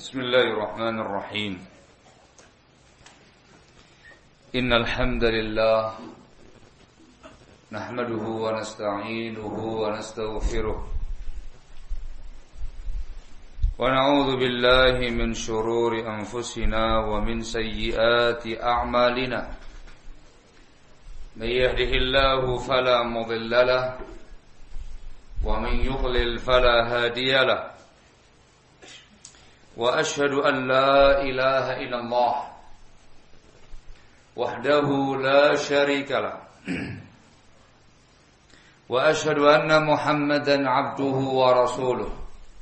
Bismillahirrahmanirrahim. Innal hamdalillah nahmaduhu wa nasta'inuhu wa nastaghfiruh wa na'udzu billahi min shururi anfusina wa min sayyiati a'malina. May yahdihillahu fala mudilla lahu wa man yudlil fala hadiya lahu. Wa ashhadu an la ilaha illallah wahdahu la syarika lah wa ashhadu anna Muhammadan abduhu wa rasuluh.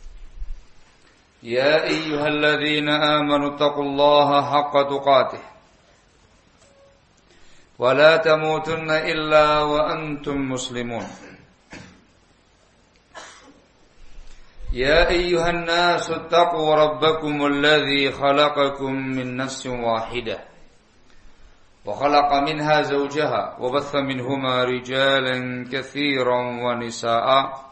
Ya ayyuhalladzina amanu taqullaha haqqa tuqatih wa la tamutunna illa wa antum muslimun. يا أيها الناس اتقوا ربكم الذي خلقكم من نفس واحدة وخلق منها زوجها وبث منهما رجالا كثيرا ونساء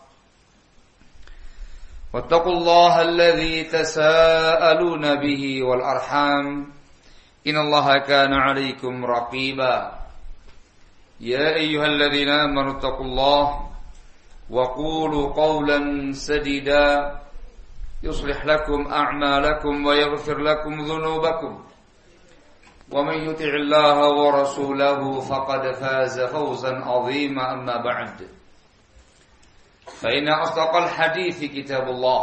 واتقوا الله الذي تساءلون به والأرحام إن الله كان عليكم رقيبا. يا أيها الذين آمنوا اتقوا الله وقولوا قولا سديدا يصلح لكم أعمالكم ويغفر لكم ذنوبكم ومن يطع الله ورسوله فقد فاز فوزا عظيما. أما بعد فإن أصدق الحديث كتاب الله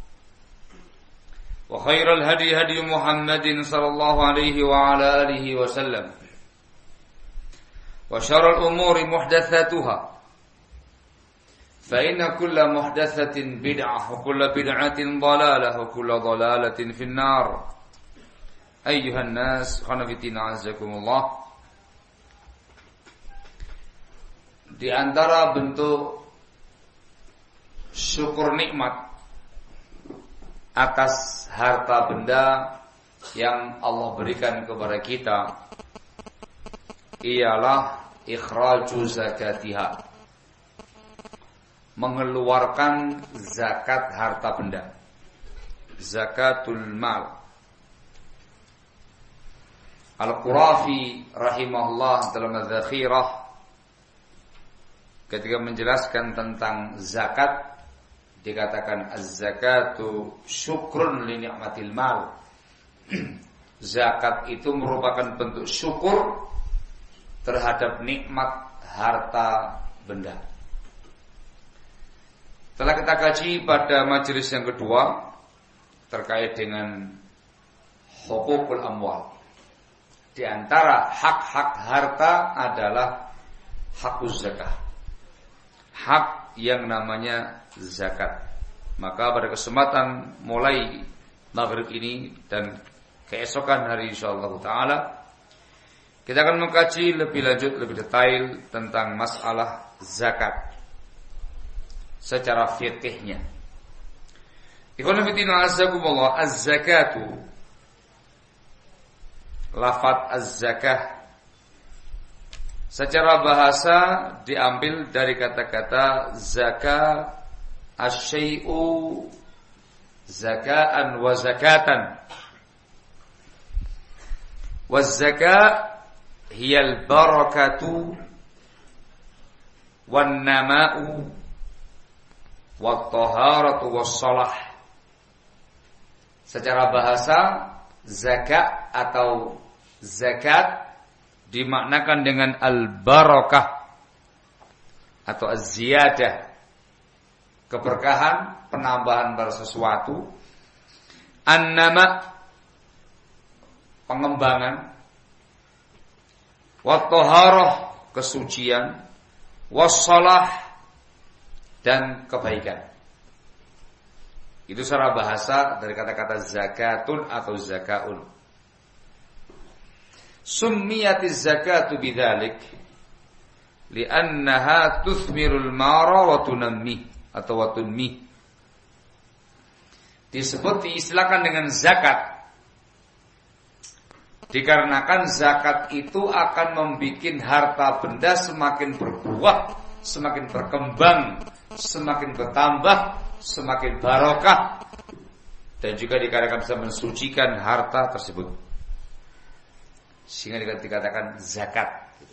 وخير الهدي هدي محمد صلى الله عليه وعلى آله وسلم وشر الأمور محدثاتها فإن كل محدثة بدعة وكل بدعة ضلالة وكل ضلالة في النار. أيها الناس خنفتين عزكم الله. Di antara bentuk syukur nikmat atas harta benda yang Allah berikan kepada kita ialah ikhraju zakatiha, mengeluarkan zakat harta benda, zakatul mal. Al-Qurafi rahimahullah dalam Az-Zakhirah ketika menjelaskan tentang zakat dikatakan az-zakatu syukrun li ni'matil mal. Zakat itu merupakan bentuk syukur terhadap nikmat harta benda. Telah kita kaji pada majelis yang kedua terkait dengan hukukul amwal. Di antara hak-hak harta adalah hakuz zakah, hak yang namanya zakat. Maka pada kesempatan mulai maghrib ini dan keesokan hari insyaallah ta'ala kita akan mengkaji lebih lanjut, lebih detail tentang masalah zakat secara fikihnya. Ikhwan fillah azakumullah, az-zakatu, lafaz az-zakah secara bahasa diambil dari kata-kata zaka asy-syai'u zakaan wa zakatan. Waz-zaka hiyal barakatu wan nama'u wat-taharatu was-shalah. Secara bahasa zakat atau zakat dimaknakan dengan al-barakah atau az-ziyadah, keberkahan, penambahan pada sesuatu. An-nama, pengembangan. Wat-taharah, kesucian. Was-shalah, dan kebaikan. Itu secara bahasa dari kata-kata zakatun atau zakaun. Summiyatiz zakatu bidzalik li'annaha tuthmirul mara wa tunammi atau wa tunmi. Disebut, diistilahkan dengan zakat dikarenakan zakat itu akan membuat harta benda semakin berbuah, semakin berkembang, semakin bertambah, semakin barokah. dan juga dikarenakan bisa mensucikan harta tersebut, sehingga dikatakan zakat.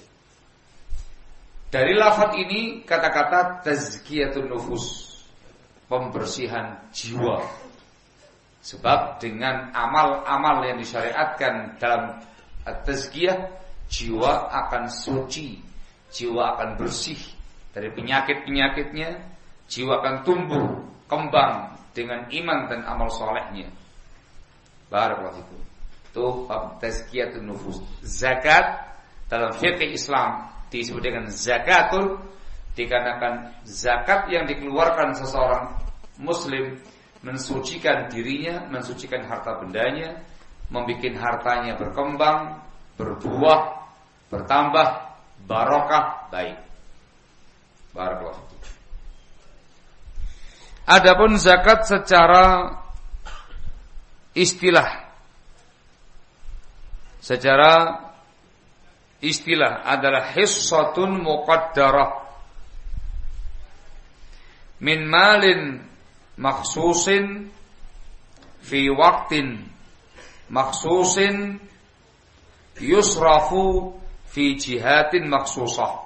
Dari lafaz ini kata-kata tazkiyatun nufus, pembersihan jiwa. Sebab dengan amal-amal yang disyariatkan dalam tazkiyah, jiwa akan suci, jiwa akan bersih dari penyakit-penyakitnya, jiwa akan tumbuh kembang dengan iman dan amal solehnya. Barakallahu fikum. Itu tazkiyatun nufus. Zakat dalam fikih Islam disebut dengan zakatul, dikarenakan zakat yang dikeluarkan seseorang muslim mensucikan dirinya, mensucikan harta bendanya, membuat hartanya berkembang, berbuah, bertambah, barokah, baik. Barakallahu. Adapun zakat secara istilah, adalah hissatun muqaddarah min malin makhsusin fi waqtin makhsusin yusrafu fi jihatin makhsusah.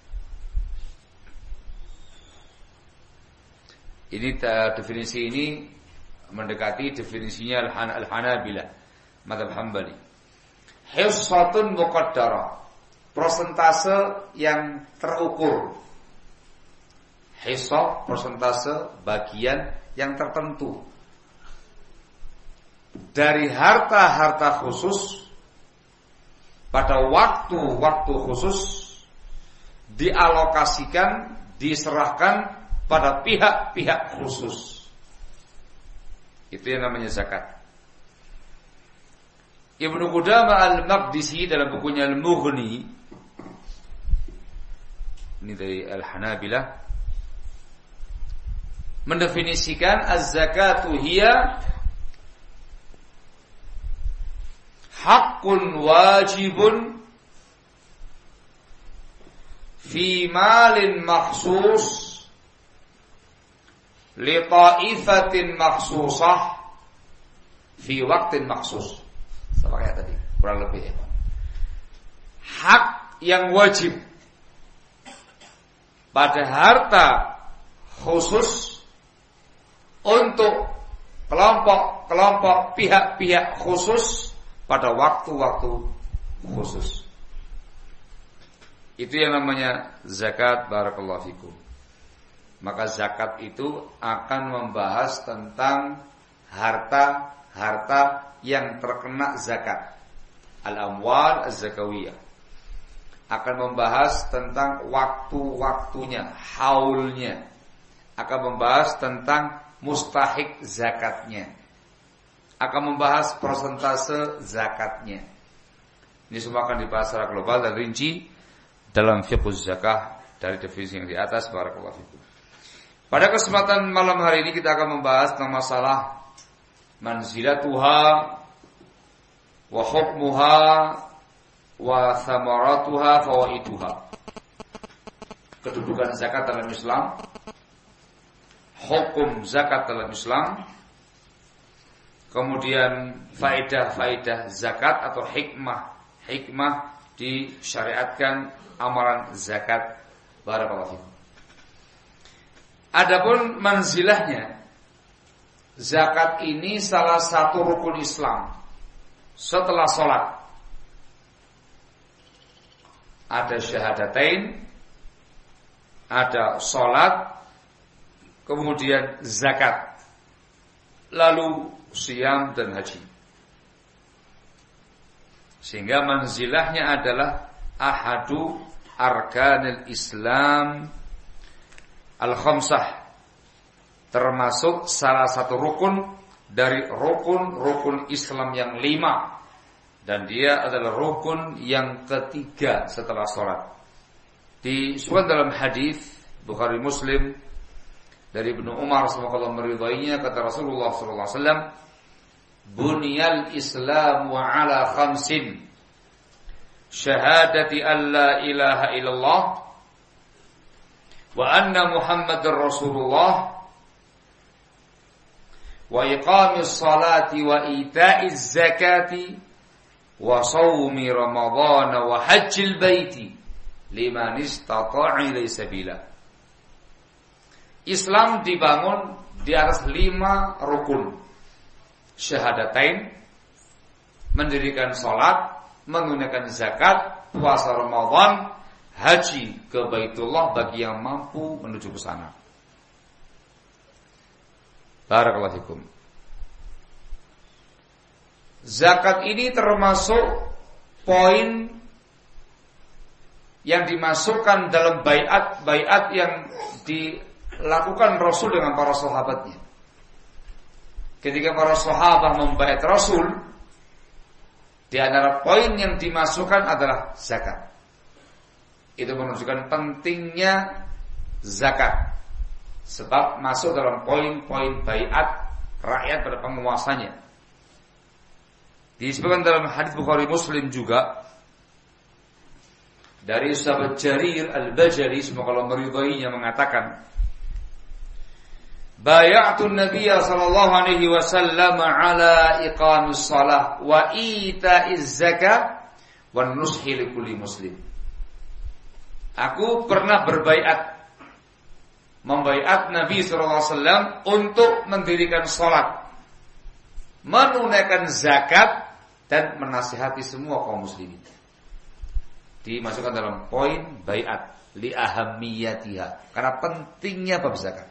Ini definisi ini mendekati definisinya Al-Hanabilah, mazhab Hambali. Hissatun muqaddarah, persentase yang terukur. Hissah, persentase bagian yang tertentu dari harta-harta khusus pada waktu-waktu khusus, dialokasikan, diserahkan pada pihak-pihak khusus. Itu yang namanya zakat. Ibnu Qudamah al-Maqdisi dalam bukunya Al-Mughni, ini dari Al-Hanabilah, mendefinisikan az-zakatu hiya haqqun wajibun fi malin makhsus li ta'ifatin makhsusah fi waqtin makhsus. Sama kayak tadi, kurang lebih ya. Hak yang wajib pada harta khusus untuk kelompok-kelompok pihak-pihak khusus pada waktu-waktu khusus. Itu yang namanya zakat. Barakallahu fikum. Maka zakat itu akan membahas tentang harta-harta yang terkena zakat, al-amwal az-zakawiyah. Akan membahas tentang waktu-waktunya, haulnya. Akan membahas tentang mustahik zakatnya. Akan membahas persentase zakatnya. Ini semua akan dibahas secara global dan rinci dalam fiqh zakah dari definisi yang di atas. Barakallahu fikum. Pada kesempatan malam hari ini kita akan membahas tentang masalah manzilatuha wa hukmuha wa thamaratuha fawaiduha. Kedudukan zakat dalam Islam, hukum zakat dalam Islam, kemudian faedah-faedah zakat atau hikmah disyariatkan amalan zakat. Barakallahu fikum. Adapun manzilahnya, zakat ini salah satu rukun Islam setelah sholat. Ada syahadatain, ada sholat, kemudian zakat, lalu siyam dan haji. Sehingga manzilahnya adalah ahadu arkanil Islam al-khamsah, termasuk salah satu rukun dari rukun-rukun Islam yang 5, dan dia adalah rukun yang ketiga setelah sholat. Disebutkan dalam hadis Bukhari Muslim dari Ibnu Umar semoga Allah meridainya, kata Rasulullah sallallahu alaihi wasallam, "Buniyal Islamu ala khamsin, syahadati an la ilaha illallah wa anna Muhammadar Rasulullah wa iqamis salati wa ita'iz zakati wa shaumi ramadhana wa hajjil baiti liman istata'a ilaihi sabila. Islam dibangun di atas 5 rukun. Syahadatain, mendirikan salat, menunaikan zakat, puasa Ramadan, haji ke Baitullah bagi yang mampu menuju ke sana. Barakallahu fikum. Zakat ini termasuk poin yang dimasukkan dalam baiat yang dilakukan Rasul dengan para sahabatnya. Ketika para sahabat membaiat Rasul, di antara poin yang dimasukkan adalah zakat. Itu menunjukkan pentingnya zakat, sebab masuk dalam poin-poin baiat rakyat pada penguasanya. Disebutkan dalam hadis Bukhari Muslim juga dari sahabat Jarir Al-Bajali, semoga Allah meridainya, mengatakan, bay'atun Nabiy sallallahu alaihi wasallam ala iqamis shalah wa ita'iz zakah wa nushi likulli muslim. Aku pernah membaiat Nabi sallallahu alaihi wasallam untuk mendirikan salat, menunaikan zakat dan menasihati semua kaum muslimin. Dimasukkan dalam poin baiat li ahammiyatiha, karena pentingnya bab zakat.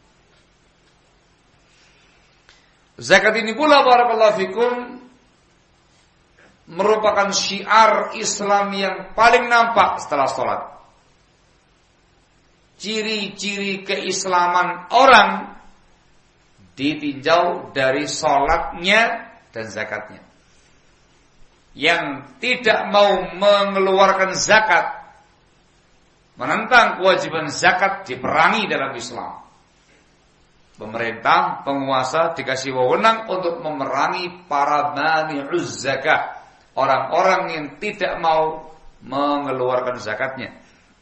Zakat ini pula barakallahu fikum merupakan syiar Islam yang paling nampak setelah salat. Ciri-ciri keislaman orang ditinjau dari salatnya dan zakatnya. Yang tidak mau mengeluarkan zakat, menentang kewajiban zakat, diperangi dalam Islam. Pemerintah, penguasa dikasih wewenang untuk memerangi para mani'uz zakat, orang-orang yang tidak mau mengeluarkan zakatnya.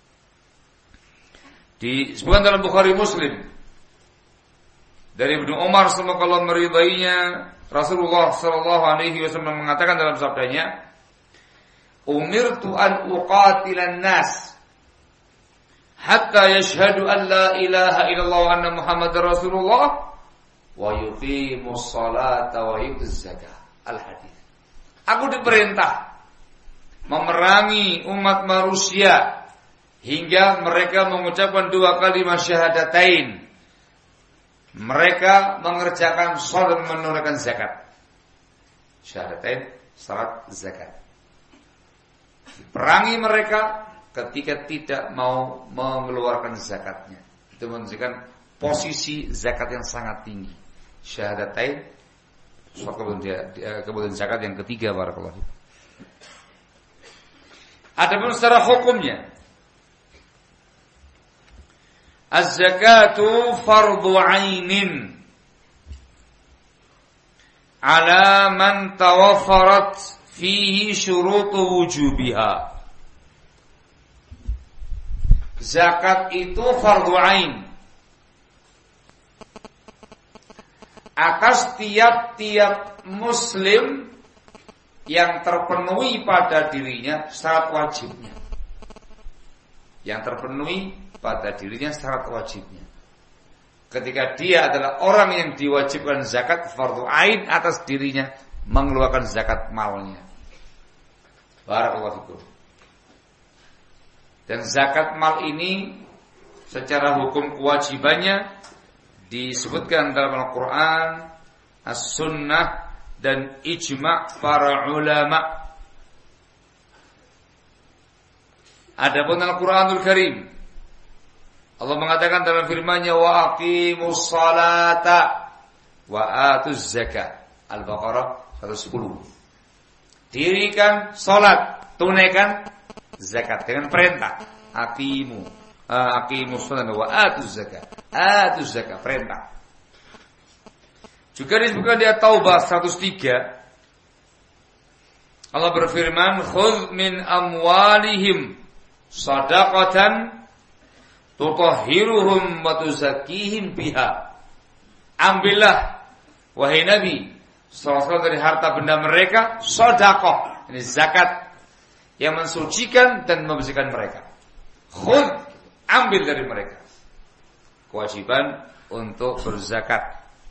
Disebutkan dalam Bukhari Muslim dari Ibnu Umar, semoga Allah meridainya, Rasulullah sallallahu alaihi wasallam mengatakan dalam sabdanya, umirtu an uqatilan nas hatta yashhadu an la ilaha illallah wa anna Muhammadar Rasulullah wa yuqimus salata wa yutuz zakah. Al-hadis. Aku diperintah memerangi umat manusia hingga mereka mengucapkan 2 kalimat syahadatain. Mereka mengerjakan salat dan menunaikan zakat. Syahadatain, salat, zakat. Diperangi mereka ketika tidak mau mengeluarkan zakatnya. Itu menunjukkan posisi zakat yang sangat tinggi. Syahadatain, kemudian zakat yang ketiga, barakallahu. Adapun secara hukumnya, az-zakatu fardhu 'ainin 'ala man tawaffarat fihi syurutu wujubiha. Zakat itu fardhu 'ain atas tiap-tiap muslim yang terpenuhi pada dirinya syarat wajibnya. Yang terpenuhi pada dirinya syarat wajibnya. Ketika dia adalah orang yang diwajibkan zakat, fardhu ain atas dirinya mengeluarkan zakat malnya. Barakallahu fikum. Dan zakat mal ini secara hukum kewajibannya disebutkan dalam Al-Quran, As-Sunnah dan ijma' para ulama. Adapun Al-Quranul Karim, Allah mengatakan dalam firman-Nya, wa aqimus salata wa atuz zakat. Al-Baqarah 110. Dirikan salat, tunaikan zakat dengan perintah. Aqimus salata wa atuz zakat. Atuz zakat, perintah. Juga disebutkan di At-Taubah 103. Allah berfirman, khudh min amwalihim shadaqatan tutahhiruhum wa tuzakkihim biha. Ambillah wahai Nabi SAW, dari harta benda mereka sedekah, ini zakat yang mensucikan dan membersihkan mereka. Khudh, ambil dari mereka. Kewajiban untuk berzakat.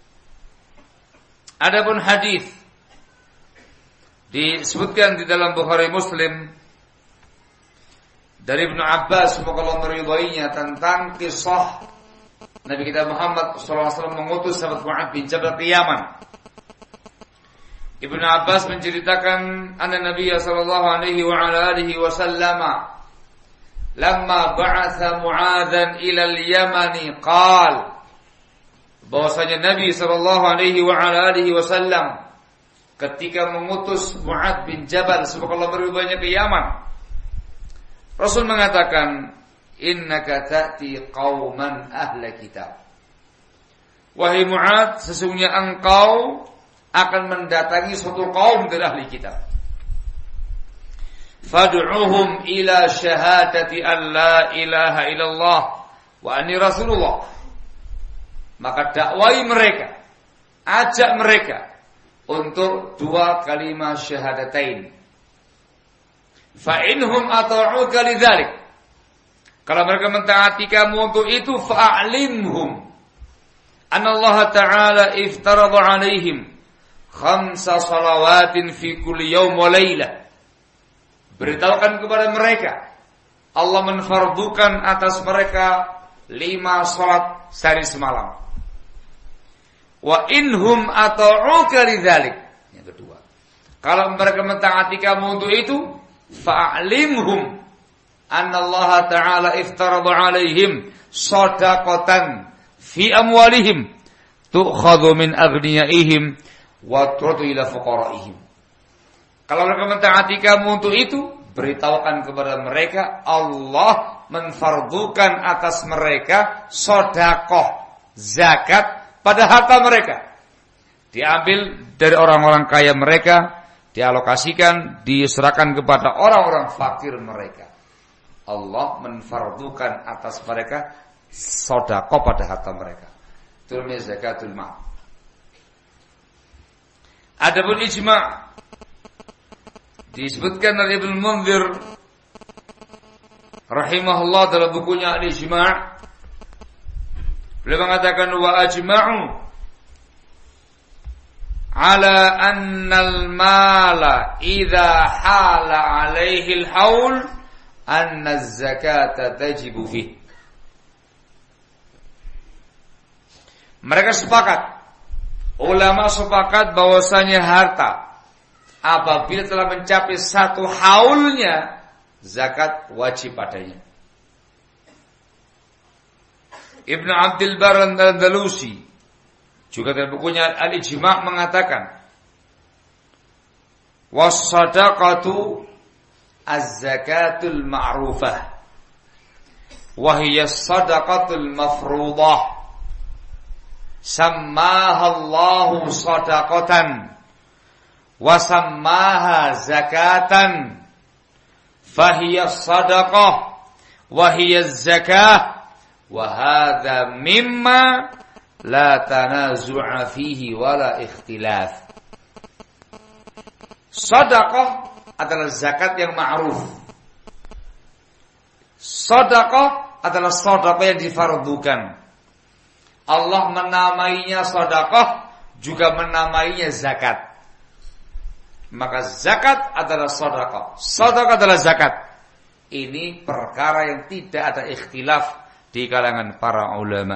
Adapun hadis disebutkan di dalam Bukhari Muslim dari Ibnu Abbas, semoga Allah meridhoinya, tentang kisah Nabi kita Muhammad SAW mengutus sahabat Mu'adz bin Jabal ke Yaman. Ibnu Abbas menceritakan anna Nabi sallallahu alaihi wa ala alihi wasallam lamma ba'atha Mu'adzan ila al-Yamani qala, bahwasanya Nabi sallallahu alaihi wa ala alihi wasallam ketika mengutus Mu'adz bin Jabal, semoga Allah meridhoinya, ke Yaman, Rasul mengatakan, innaka ta'ti qauman ahla kitab. Wahai Mu'adz, sesungguhnya engkau akan mendatangi suatu kaum dari ahli kitab. Fad'uhum ila syahadati an la ilaha illallah wa anni rasulullah. Maka dakwai mereka, ajak mereka untuk dua kalimat syahadatain. Fa inhum ata'uka lidzalik. Kalau mereka mentaati kamu untuk itu, fa'alimhum anna Allah Ta'ala iftarada 'alaihim 5 salawatin fi kulli yawm wa laylah. Beritahukan kepada mereka, Allah menfardukan atas mereka 5 salat sehari semalam. Wa inhum ata'uka lidzalik. Yang kedua, kalau mereka mentaati kamu untuk itu, fa'alimhum anna Allah Ta'ala iftarada 'alaihim shadaqatan fi amwalihim tu'khadhu min aghniyaihim wa turadu ila fuqaraihim. Kalau mereka mentaati kamu untuk itu, beritahukan kepada mereka, Allah menfardukan atas mereka sedekah, zakat pada harta mereka. Diambil dari orang-orang kaya mereka, dialokasikan, diserahkan kepada orang-orang fakir mereka. Allah menfardukan atas mereka sedekah pada harta mereka. Itu namanya zakatul mal. Adapun ijma' disebutkan oleh Ibnu Munzir rahimahullah dalam bukunya Al-Ijma'. Beliau mengatakan, wa ajma'u ala annal mala idza hala alaihi al-haul anna az-zakata tajibu fihi. Mereka sepakat, ulama sepakat bahwasanya harta apabila telah mencapai 1 haulnya, zakat wajib padanya. Ibnu Abdul Barr Al-Andalusi juga dalam bukunya Al-Ijma' mengatakan, was-sadaqatu az-zakatul ma'rufah wa hiya as-sadaqatul mafruḍah sammaha Allahu sadaqatan wa sammaha zakatan fahiya sadaqah wa hiya zakah wa hadha mimma la tanazu'a fihi wala ikhtilaf. Sadaqah adalah zakat yang ma'ruf. Sadaqah adalah sadaqah yang difardukan. Allah menamainya sedekah, juga menamainya zakat. Maka zakat adalah sedekah, sedekah adalah zakat. Ini perkara yang tidak ada ikhtilaf di kalangan para ulama.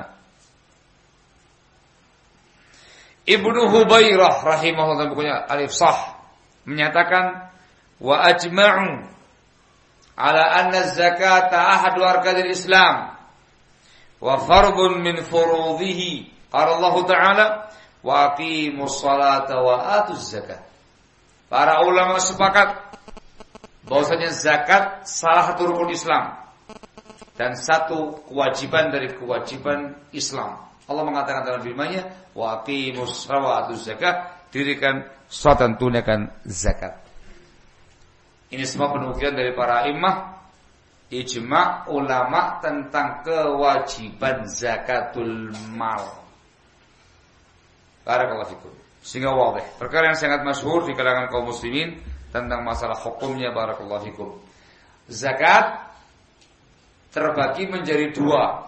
Ibnu Hubairah rahimahullah bukunya Al-Ifsah menyatakan, wa ajma'u ala anna az-zakata ahadu arkanil Islam wa fardun min furudhihi. Qala Allah Ta'ala, wa aqimus salata wa atuz zakah. Para ulama sepakat bahwasanya zakat salah satu rukun Islam dan satu kewajiban dari kewajiban Islam. Allah mengatakan dalam firman-Nya, wa aqimus salata wa atuz zakah, dirikan salat dan tunaikan zakat. Ini semua penukilan dari para imam, ijma' ulama tentang kewajiban zakatul mal. Barakallahu fikum. Sehingga wadih. Perkara yang sangat masyhur di kalangan kaum muslimin tentang masalah hukumnya, barakallahu fikum. Zakat terbagi menjadi dua.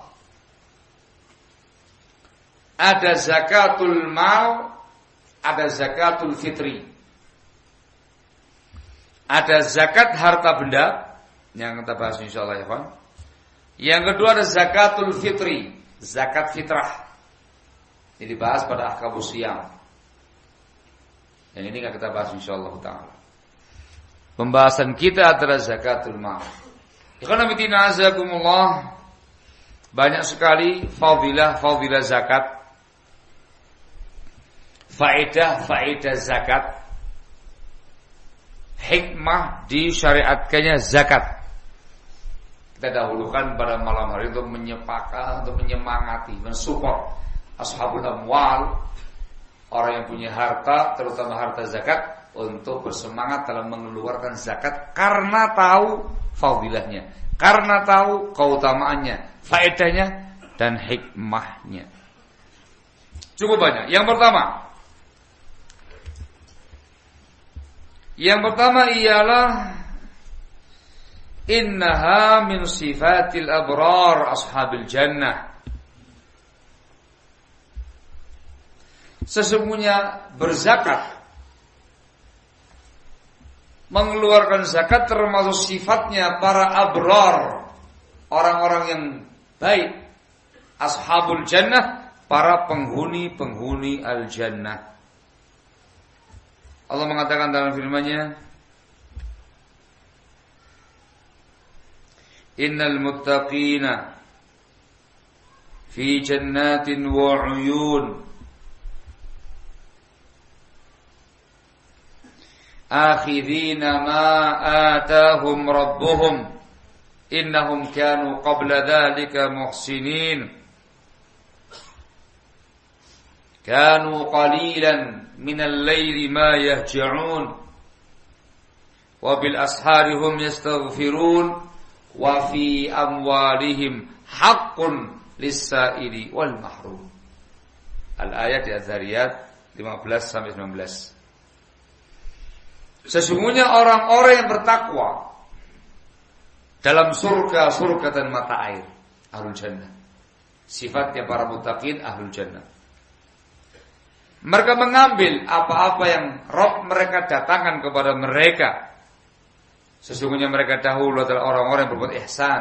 Ada zakatul mal, ada zakatul fitri. Ada zakat harta benda yang kita bahas insyaallah ya, Pak. Yang kedua ada zakatul fitri, zakat fitrah. Ini dibahas pada ahkamus siyam. Yang ini akan kita bahas insyaallah taala. Pembahasan kita adalah zakatul mal. Ikhwan fillah azakumullah, banyak sekali fadilah zakat. Faedah zakat. Hikmah disyariatkannya zakat. Kita dahulukan pada malam hari untuk menyemangati, mensupport ashabul amwal, orang yang punya harta, terutama harta zakat, untuk bersemangat dalam mengeluarkan zakat karena tahu fadilahnya, karena tahu keutamaannya, faedahnya dan hikmahnya. Cukup banyak. Yang pertama ialah innaha min sifatil abrar ashabil jannah. Sesungguhnya berzakat, mengeluarkan zakat termasuk sifatnya para abrar, orang-orang yang baik, ashabul jannah, para penghuni al-jannah. Allah mengatakan dalam firman-Nya, innal muttaqina fi jannatin wa 'uyun akhidhina ma atahum rabbuhum innahum kanu qabla dhalika muhsinin kanu qalilan minal laili ma yahja'un wa bil ashari hum yastaghfirun wa fi amwalihim haqqun lis-sa'ili wal mahrum. Al-ayat di Az-Zariyat 15 sampai 19. Sesungguhnya orang-orang yang bertakwa dalam surga dan mata air, ahlul jannah. Sifatnya para muttaqin ahlul jannah. Mereka mengambil apa-apa yang Rabb mereka datangkan kepada mereka. Sesungguhnya mereka dahulu adalah orang-orang yang berbuat ihsan.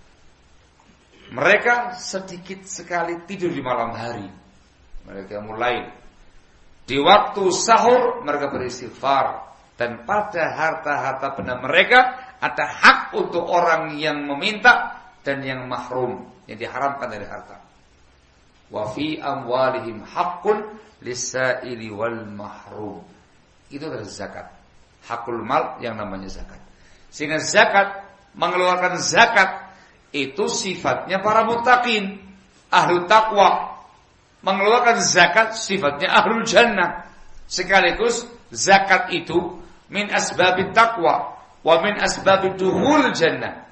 Mereka sedikit sekali tidur di malam hari. Mereka mulai di waktu sahur mereka beristighfar. Dan pada harta-harta benda mereka ada hak untuk orang yang meminta dan yang mahrum, yang diharamkan dari harta. Wa fi amwalihim haqqun lis-sa'ili wal mahrum. Itu adalah zakat. Hakul mal yang namanya zakat. Sehingga zakat, mengeluarkan zakat itu sifatnya para muttaqin, ahlu taqwa. Mengeluarkan zakat sifatnya ahlul jannah. Sekaligus zakat itu min asbabit taqwa wa min asbabid dukhul jannah.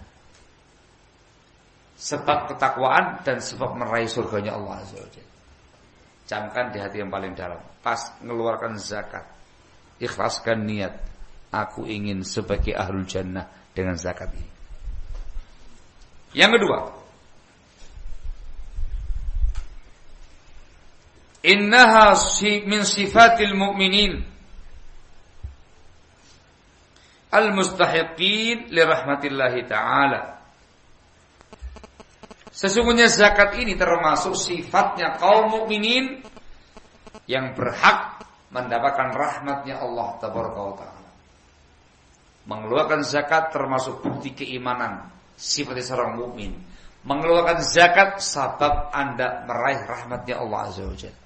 Sebab ketakwaan dan sebab meraih surganya Allah Azza wa Jalla. Camkan di hati yang paling dalam. Pas mengeluarkan zakat, ikhlaskan niat, aku ingin sebagai ahlul jannah dengan zakat ini. Yang kedua, innaha min sifatil mu'minin al-mustahiqin li rahmatillahi ta'ala. Sesungguhnya zakat ini termasuk sifatnya kaum mukminin yang berhak mendapatkan rahmatnya Allah tabaraka wa ta'ala. Mengeluarkan zakat termasuk bukti keimanan sifatnya seorang mukmin. Mengeluarkan zakat sebab Anda meraih rahmatnya Allah Azza wa Jalla.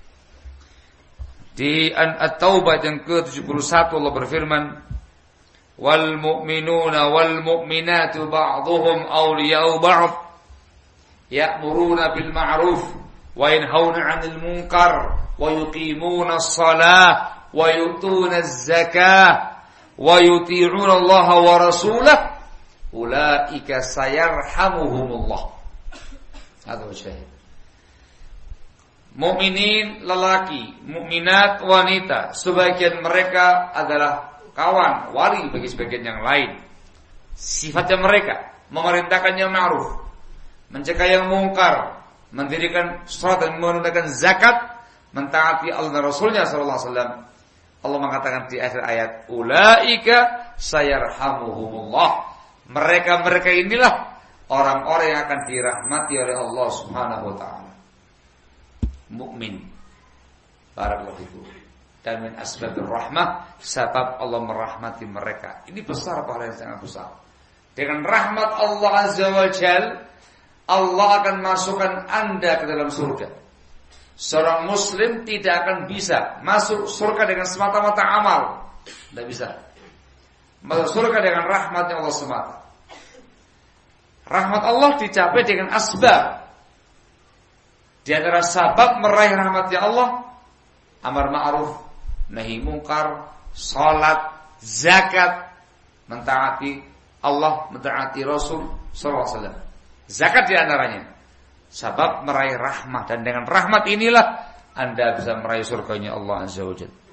Di At-Taubah yang ke-71 Allah berfirman, wal mu'minuna wal mu'minatu ba'dhuhum awliya'u ba'd ya'muruna bil ma'ruf wa yanhauna 'anil munkar wa yuqimuna as-salah wa yutuna az-zakah wa yuti'una Allah wa rasulahu ulaika sayarhamuhumullah. Hadza syahid. mukminin lelaki, mukminat wanita, sebagian mereka adalah kawan, wali bagi sebagian yang lain. Sifatnya mereka memerintahkan yang ma'ruf, mencegah yang mungkar, mendirikan salat dan menunaikan zakat, mentaati Allah dan Rasulnya sallallahu alaihi wasallam. Allah mengatakan di akhir ayat, ulaika sayarhamuhumullah. Mereka inilah orang-orang yang akan dirahmati oleh Allah Subhanahu wa taala. Mukmin. Barakallahu fikum. Dan min asbabir rahmah, sebab Allah merahmati mereka. Ini besar, pahala yang sangat besar. Dengan rahmat Allah Azza wa Jalla, Allah akan masukkan Anda ke dalam surga. Seorang muslim tidak akan bisa masuk surga dengan semata-mata amal. Tidak bisa. Masuk surga dengan rahmatnya Allah semata. Rahmat Allah dicapai dengan asbab. Di antara sabab meraih rahmatnya Allah, amar ma'ruf, nahi mungkar, salat, zakat, mentaati Allah, mentaati Rasul sallallahu alaihi wasallam. Zakat di antaranya sabab meraih rahmat, dan dengan rahmat inilah Anda bisa meraih surganya Allah Azza wa Jalla.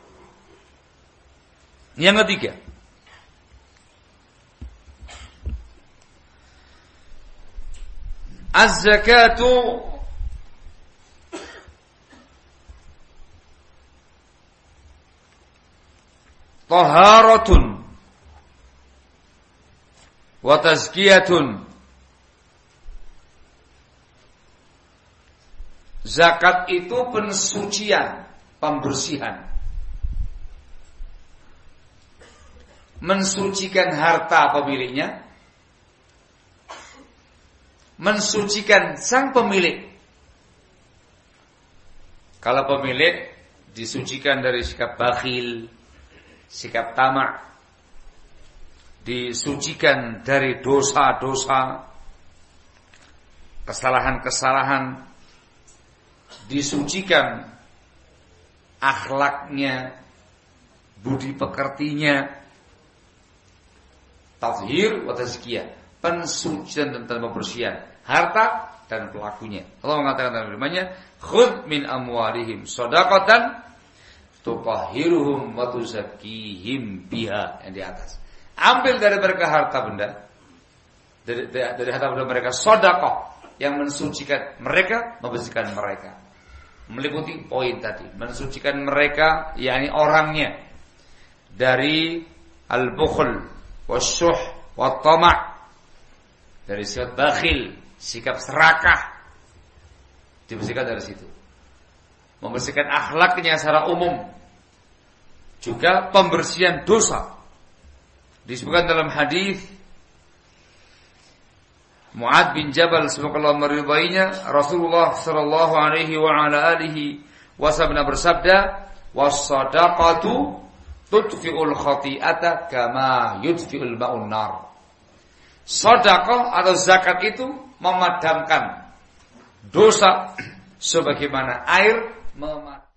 Yang ketiga, az-zakatu taharatun wa tazkiyatun. Zakat itu pensucian, pembersihan. Mensucikan harta pemiliknya, mensucikan sang pemilik. Kalau pemilik disucikan dari sikap bakhil, sikap tamak, disucikan dari dosa-dosa, kesalahan-kesalahan, disucikan akhlaknya, budi pekertinya, tathhir wa tazkiyah, pensucian dan pembersihan harta dan pelakunya. Allah mengatakan dalam firman-Nya, khudh min amwalihim shadaqatan tutahhiruhum wa tuzakkihim biha, yang di atas. Ambil dari mereka harta benda, dari harta benda mereka sedekah yang mensucikan mereka, membersihkan mereka. Meliputi poin tadi, mensucikan mereka, yakni orangnya, dari al-bukhl, wasyuh, wat-tama', dari sifat bakhil, sikap serakah, dibersihkan dari situ. Membersihkan akhlaknya secara umum, juga pembersihan dosa. Disebutkan dalam hadis Mu'ad bin Jabal, semoga Allah meridainya, Rasulullah sallallahu alaihi wa ala alihi wasallam bersabda, was-shadaqatu tudfi'ul khati'ata kama yudfi'ul ma'un nar. Sedekah atau zakat itu memadamkan dosa sebagaimana air memadamkan.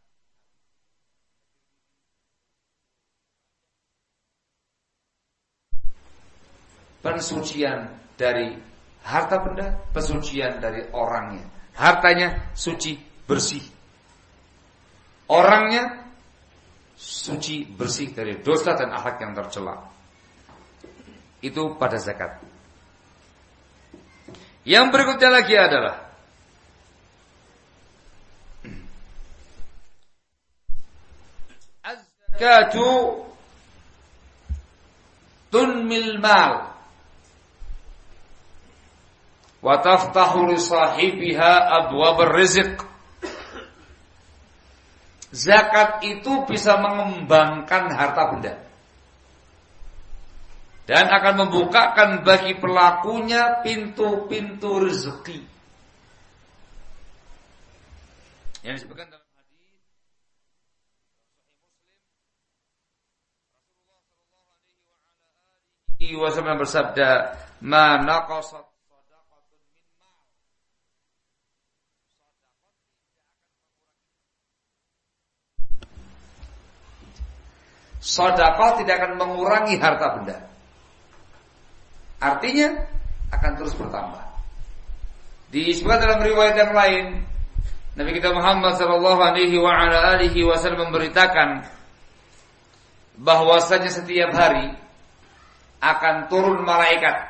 Pensucian dari harta benda, pensucian dari orangnya. Hartanya suci, bersih. Orangnya suci, bersih dari dosa dan akhlak yang tercela. Itu pada zakat. Yang berikutnya lagi adalah az-zakatu tunmil mal wa taftahu li sahibiha abwab ar-rizq. Zakat itu bisa mengembangkan harta benda dan akan membukakan bagi pelakunya pintu-pintu rezeki. Yang disebutkan dalam hadis Rasulullah sallallahu alaihi wasallam bersabda, "Ma naqasat shadaqatun min mal." Sedekah tidak akan mengurangi harta benda. Artinya akan terus bertambah. Disebutkan dalam riwayat yang lain, Nabi kita Muhammad sallallahu alaihi wasallam memberitakan bahwasanya setiap hari akan turun malaikat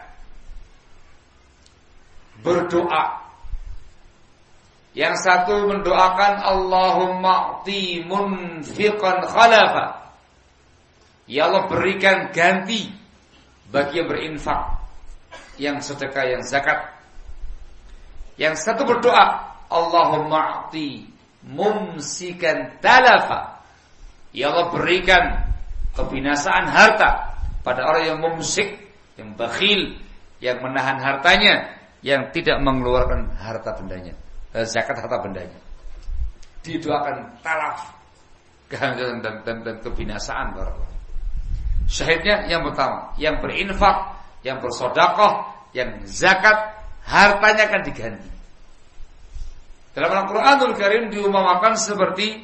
berdoa. Yang satu mendoakan Allahumma a'ti munfiqan khalafa. Ya Allah, berikan ganti bagi yang berinfak, yang sedekah, yang zakat. Yang satu berdoa Allahumma a'ti mumsikan talafa. Ya Allah, berikan kebinasaan harta pada orang yang mumsik, yang bakhil, yang menahan hartanya, yang tidak mengeluarkan harta bendanya, zakat harta bendanya. Didoakan talaf, kehangatan dan kebinasaan. Syahidnya yang pertama, yang berinfak, yang bersedekah, yang zakat, hartanya akan diganti. Dalam Al-Quranul Karim diumpamakan seperti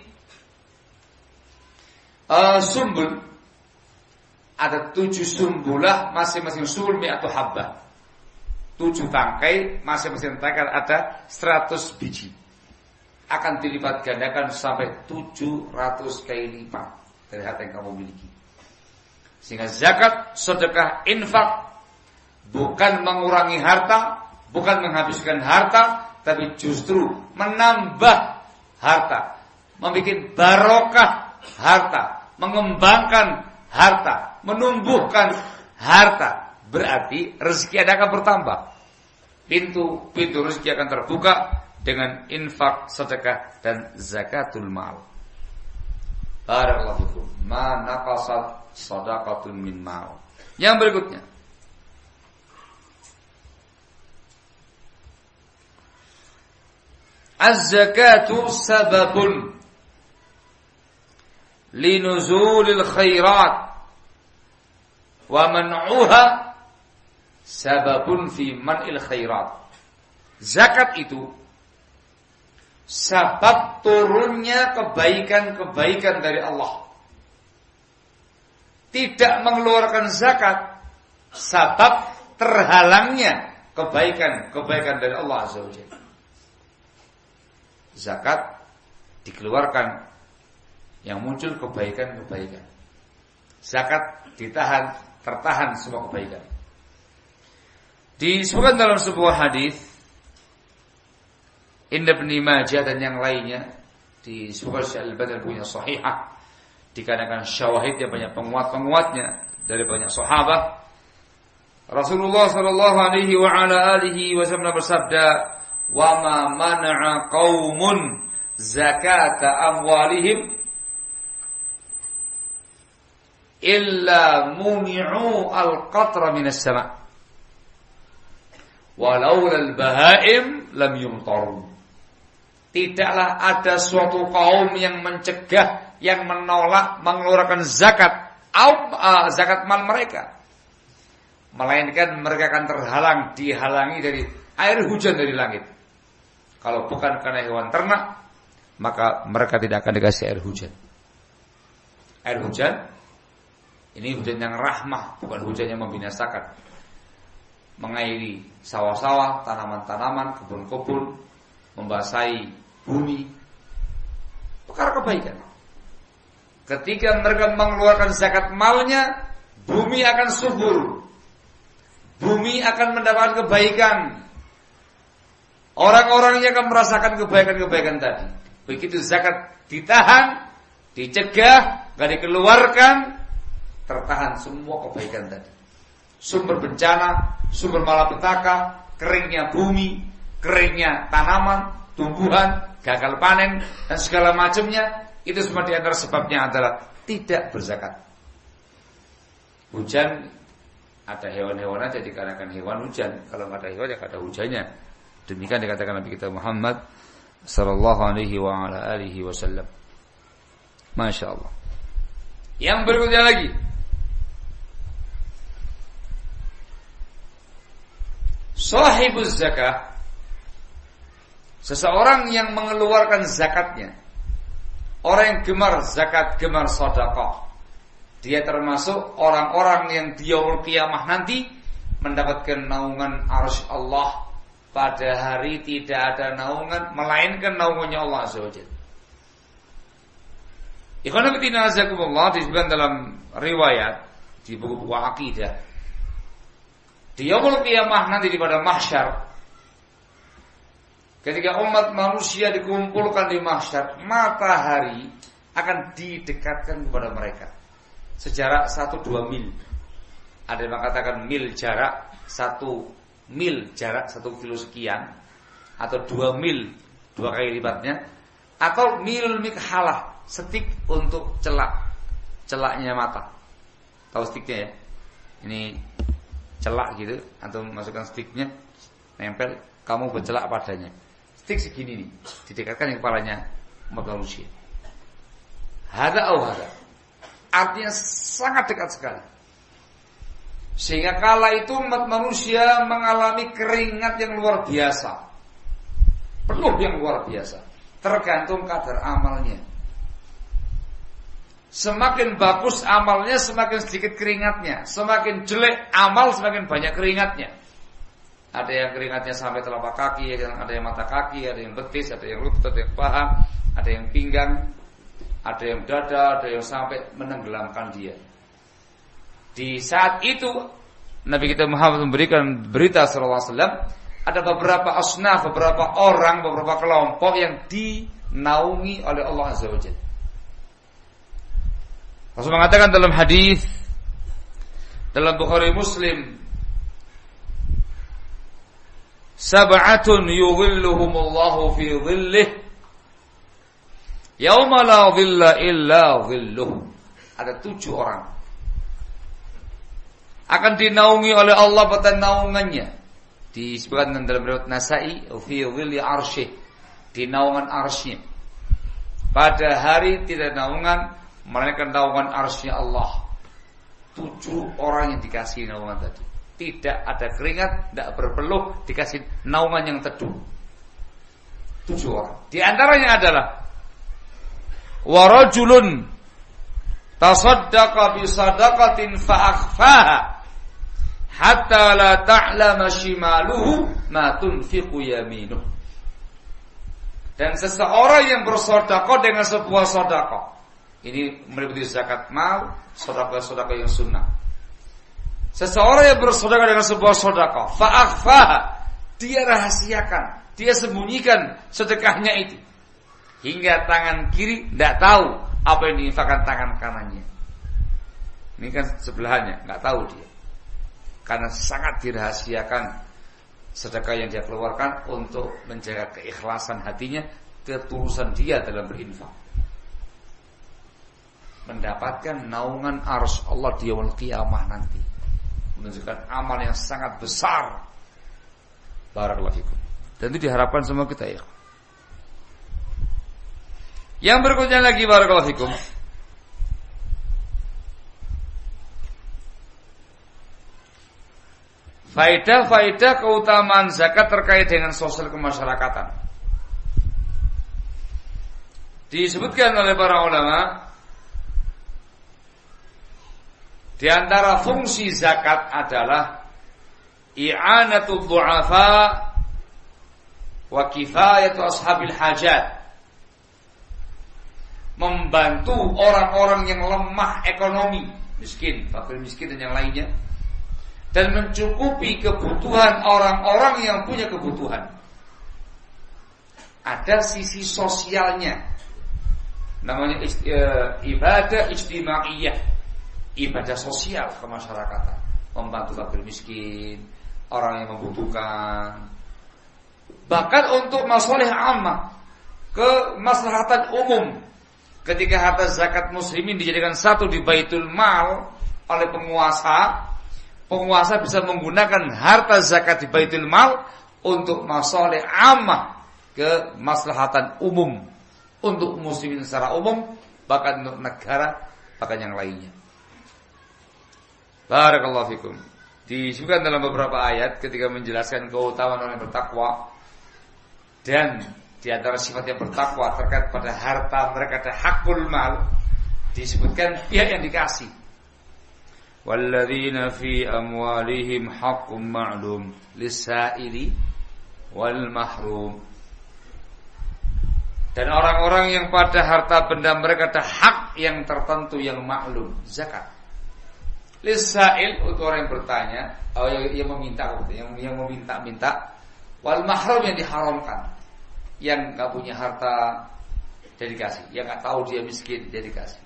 sumbul. Ada 7 sumbulah, masing-masing sumbul mi'atu habbah. 7 tangkai, masing-masing tangkai ada 100 biji. Akan dilipat gandakan sampai 700 kali lipat dari harta yang kamu miliki. Sehingga zakat, sedekah, infak bukan mengurangi harta, bukan menghabiskan harta, tapi justru menambah harta, membuat barokah harta, mengembangkan harta, menumbuhkan harta. Berarti rezeki Anda akan bertambah. Pintu rezeki akan terbuka dengan infak, sedekah dan zakatul mal. Barakallahu fikum. Ma naqasat shadaqatun min mal. Yang berikutnya, az-zakatu sababun linuzulil khairat wa man'uha sababun fi man'il khairat. Zakat itu sebab turunnya kebaikan-kebaikan dari Allah. Tidak mengeluarkan zakat sebab terhalangnya kebaikan-kebaikan dari Allah Azza wa Jalla. Zakat dikeluarkan, yang muncul kebaikan-kebaikan. Zakat ditahan, tertahan semua kebaikan. Disebutkan dalam sebuah hadis Ibnu Majah dan yang lainnya, disebutkan Syekh Al-Albani punya sahihah, dikarenakan syawahid yang banyak penguat-penguatnya dari banyak sahabat. Rasulullah sallallahu alaihi wasallam bersabda, wa ma mana'a qaumun zakata amwalihim illa muni'u al-qatra minas sama' walau al-bahaim lam yumtaru. Tidaklah ada suatu kaum yang mencegah, yang menolak mengeluarkan zakat mal mereka, melainkan mereka akan terhalang, dihalangi dari air hujan dari langit. Kalau bukan karena hewan ternak, maka mereka tidak akan dikasih air hujan. Air hujan ini hujan yang rahmah, bukan hujan yang membinasakan. Mengairi sawah-sawah, tanaman-tanaman, kebun-kebun, membasahi bumi, perkara kebaikan. Ketika mereka mengeluarkan zakat malnya, bumi akan subur, bumi akan mendapatkan kebaikan. Orang-orangnya akan merasakan kebaikan-kebaikan tadi. Begitu zakat ditahan, dicegah, gak dikeluarkan, tertahan semua kebaikan tadi. Sumber bencana, sumber malapetaka, keringnya bumi, keringnya tanaman, tumbuhan, gagal panen, dan segala macamnya, itu semua di antara sebabnya adalah tidak berzakat. Hujan, ada hewan-hewan aja dikarenakan hewan hujan. Kalau nggak ada hewan, ya nggak ada hujannya. Demikian dikatakan Nabi kita Muhammad sallallahu alaihi wasallam. Masya Allah. Yang berikutnya lagi, sahibuz zakah, seseorang yang mengeluarkan zakatnya, orang yang gemar zakat, gemar sedekah, dia termasuk orang-orang yang di yaumul qiyamah nanti mendapatkan naungan arsy Allah pada hari tidak ada naungan melainkan naungannya Allah Azza wa Jalla. Ikhwan fillah azakumullah, disebutkan dalam riwayat di buku-buku akidah, di yaumul qiyamah nanti di pada mahsyar, ketika umat manusia dikumpulkan di mahsyar, matahari akan didekatkan kepada mereka sejarak 1-2 mil. Ada yang mengatakan mil jarak 1 mil jarak 1 kilo sekian, atau 2 mil 2 kali lipatnya, atau milul mikhalah, stik untuk celaknya mata. Tahu stiknya ya? Ini celak gitu, atau masukkan stiknya, nempel, kamu bercelak padanya. Stik segini nih, didekatkan di kepalanya umat manusia. Hada au hada, artinya sangat dekat sekali. Sehingga kala itu umat manusia mengalami keringat yang luar biasa, penuh yang luar biasa, tergantung kadar amalnya. Semakin bagus amalnya, semakin sedikit keringatnya. Semakin jelek amal, semakin banyak keringatnya. Ada yang keringatnya sampai telapak kaki, ada yang mata kaki, ada yang betis, ada yang lutut, ada yang paha, ada yang pinggang, ada yang dada, ada yang sampai menenggelamkan dia. Di saat itu Nabi kita Muhammad memberikan berita sallallahu alaihi wasallam, ada beberapa asnaf, beberapa orang, beberapa kelompok yang dinaungi oleh Allah Azza wa Jalla. Rasul mengatakan dalam hadis dalam Bukhari Muslim, sab'atun yudhilluhumullahu fi dhillih yauma la dhilla illa dhilluh. Ada 7 orang akan dinaungi oleh Allah pada naungannya. Disebutkan dalam riwayat Nasa'i fi dhilli arsyih, di naungan arsy-Nya. Pada hari tidak naungan melainkan naungan arsy-Nya Allah. 7 orang yang dikasih naungan tadi, tidak ada keringat, tidak berpeluh, dikasih naungan yang teduh. 7 orang. Di antaranya adalah wa rajulun tasaddaqa bi sadaqatin fa akhfaha hatta la ta'lama shimaluhu ma tunfiqu yaminuh. Dan seseorang yang bersedekah dengan sebuah sedekah, ini meliputi zakat mal, sedekah-sedekah yang sunnah. Seseorang yang bersedekah dengan sebuah sedekah, fa akhfaha, dia rahasiakan, dia sembunyikan sedekahnya itu, hingga tangan kiri tidak tahu apa yang diinfakkan tangan kanannya. Ini kan sebelahannya, nggak tahu dia, karena sangat dirahasiakan sedekah yang dia keluarkan untuk menjaga keikhlasan hatinya, ketulusan dia dalam berinfak. Mendapatkan naungan arsy Allah di yaumul qiyamah nanti, menunjukkan amal yang sangat besar. Barakallahu fikum. Dan itu diharapkan semua kita ya. Yang berikutnya lagi, barakallahu fikum, faedah-faedah keutamaan zakat terkait dengan sosial kemasyarakatan. Disebutkan oleh para ulama, di antara fungsi zakat adalah i'anatul du'afa wa kifayatu ashabil hajat, membantu orang-orang yang lemah ekonomi, miskin, fakir miskin dan yang lainnya, dan mencukupi kebutuhan orang-orang yang punya kebutuhan. Ada sisi sosialnya, namanya ibadah ijtimaiyah, ibadah sosial kemasyarakatan, membantu fakir miskin, orang yang membutuhkan, bahkan untuk masalah ammah, kemaslahatan umum. Ketika harta zakat muslimin dijadikan satu di baitul mal oleh penguasa bisa menggunakan harta zakat di baitul mal untuk masalah ammah, kemaslahatan umum, untuk muslimin secara umum, bahkan untuk negara, bahkan yang lainnya. Barakallahu fikum. Disebutkan dalam beberapa ayat ketika menjelaskan keutamaan orang yang bertakwa, dan di antara sifat yang bertakwa terkait pada harta mereka ada hakul mal, disebutkan pihak yang dikasih. Walladzina fi amwalihim haqqum ma'lum lis-sa'ili wal mahrum. Dan orang-orang yang pada harta benda mereka ada hak yang tertentu yang maklum, zakat. Lisail untuk orang yang bertanya, yang meminta, yang meminta, wal mahrum yang diharamkan, yang nggak punya harta dia dikasih, yang nggak tahu dia miskin dia dikasih.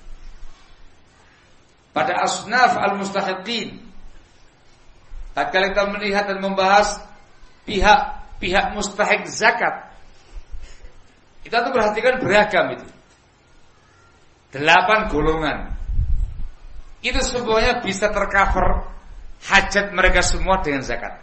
Pada asnaf al-mustahiqin, tatkala kita melihat dan membahas pihak mustahik zakat, kita tuh perhatikan beragam itu. 8 golongan. Itu semuanya bisa tercover hajat mereka semua dengan zakat.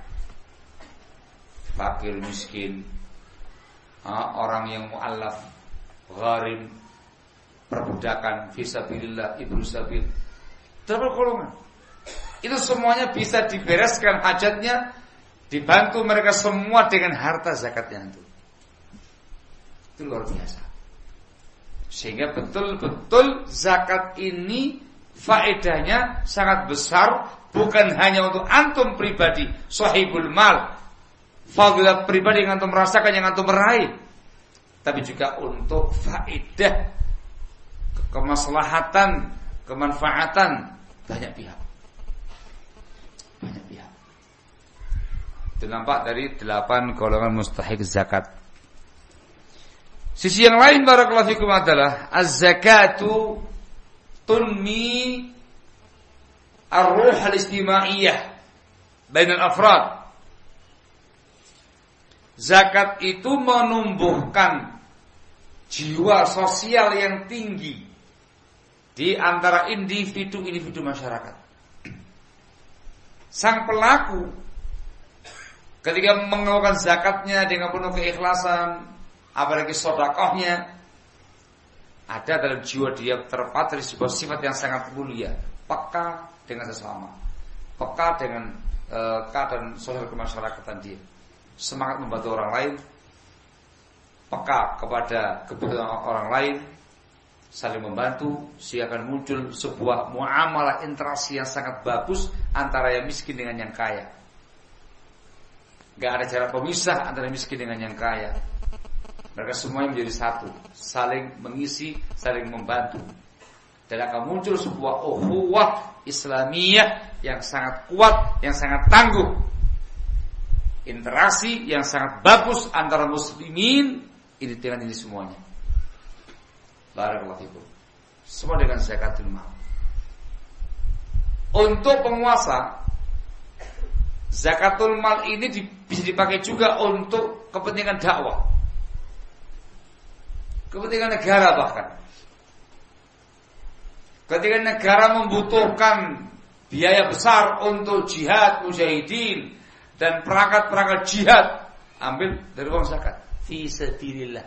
Fakir miskin, orang yang mu'allaf, gharim, perbudakan, fisabilillah, ibnu sabil. 8 golongan. Itu semuanya bisa dibereskan hajatnya, dibantu mereka semua dengan harta zakatnya itu. Itu luar biasa. Sehingga betul-betul zakat ini faedahnya sangat besar, bukan hanya untuk antum pribadi, sahibul mal, fadilah pribadi yang antum merasakan, yang antum meraih, tapi juga untuk faedah, kemaslahatan, kemanfaatan banyak pihak. Banyak pihak. Itu nampak dari 8 golongan mustahik zakat. Sisi yang lain barakallahu fikum adalah az-zakatu tunmi ar-ruh al-ijtimaiyah bainal afrad. Zakat itu menumbuhkan jiwa sosial yang tinggi di antara individu-individu masyarakat. Sang pelaku ketika mengeluarkan zakatnya dengan penuh keikhlasan, apalagi sedekahnya, ada dalam jiwa dia terpatri sebuah sifat yang sangat mulia, peka dengan sesama, peka dengan keadaan sosial kemasyarakatan dia, semangat membantu orang lain, peka kepada kebutuhan orang lain, saling membantu, sehingga akan muncul sebuah muamalah interaksi yang sangat bagus antara yang miskin dengan yang kaya. Gak ada jarak pemisah antara miskin dengan yang kaya. Mereka semuanya menjadi satu, saling mengisi, saling membantu. Dan akan muncul sebuah ukhuwah Islamiyah yang sangat kuat, yang sangat tangguh. Interaksi yang sangat bagus antara muslimin ini dengan ini semuanya. Barakallahu fikum. Semua dengan zakatul mal. Untuk penguasa, zakatul mal ini bisa dipakai juga untuk kepentingan dakwah, kepentingan negara bahkan. Ketika negara membutuhkan biaya besar untuk jihad mujahidin dan perangkat-perangkat jihad, ambil dari uang zakat fi sabilillah.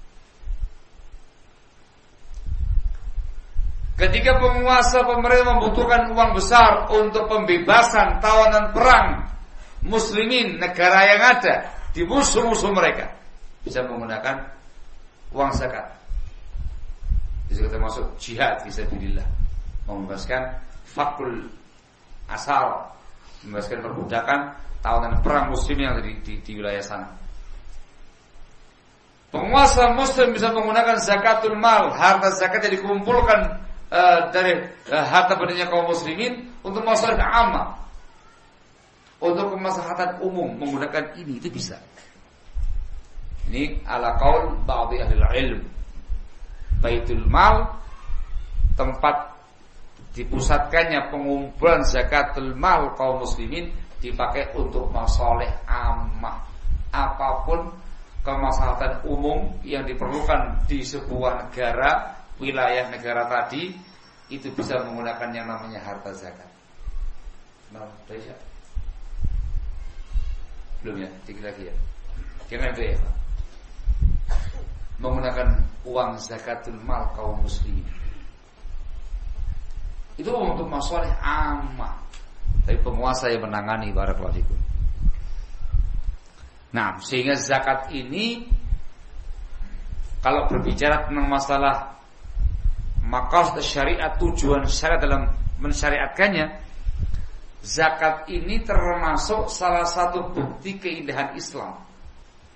Ketika penguasa pemerintah membutuhkan uang besar untuk pembebasan tawanan perang muslimin negara yang ada di musuh-musuh mereka, bisa menggunakan uang zakat. Bisa termasuk jihad fisabilillah, membebaskan fakul asal, membebaskan perbudakan tawanan perang muslim yang ada di wilayah sana. Penguasa muslim bisa menggunakan zakatul mal, harta zakat yang dikumpulkan dari harta bendanya kaum muslimin untuk maslahat ammah, untuk kemaslahatan umum, menggunakan ini, itu bisa. Ini ala qaul ba'dhi ahli ilm. Baitul mal, tempat dipusatkannya pengumpulan zakatul mal kaum muslimin, dipakai untuk masalah ammah. Apapun kemaslahatan umum yang diperlukan di sebuah negara, wilayah negara tadi, itu bisa menggunakan yang namanya harta zakat. Nah, sudah belum ya? Dikit lagi ya. Jangan itu ya, Pak. Menggunakan uang zakatul mal kaum muslimin. Itu untuk masalah ammah. Tapi penguasa yang menangani, barakallahu fikum. Nah, sehingga zakat ini kalau berbicara tentang masalah maqasid syariat, tujuan syariat dalam mensyariatkannya, zakat ini termasuk salah satu bukti keindahan Islam.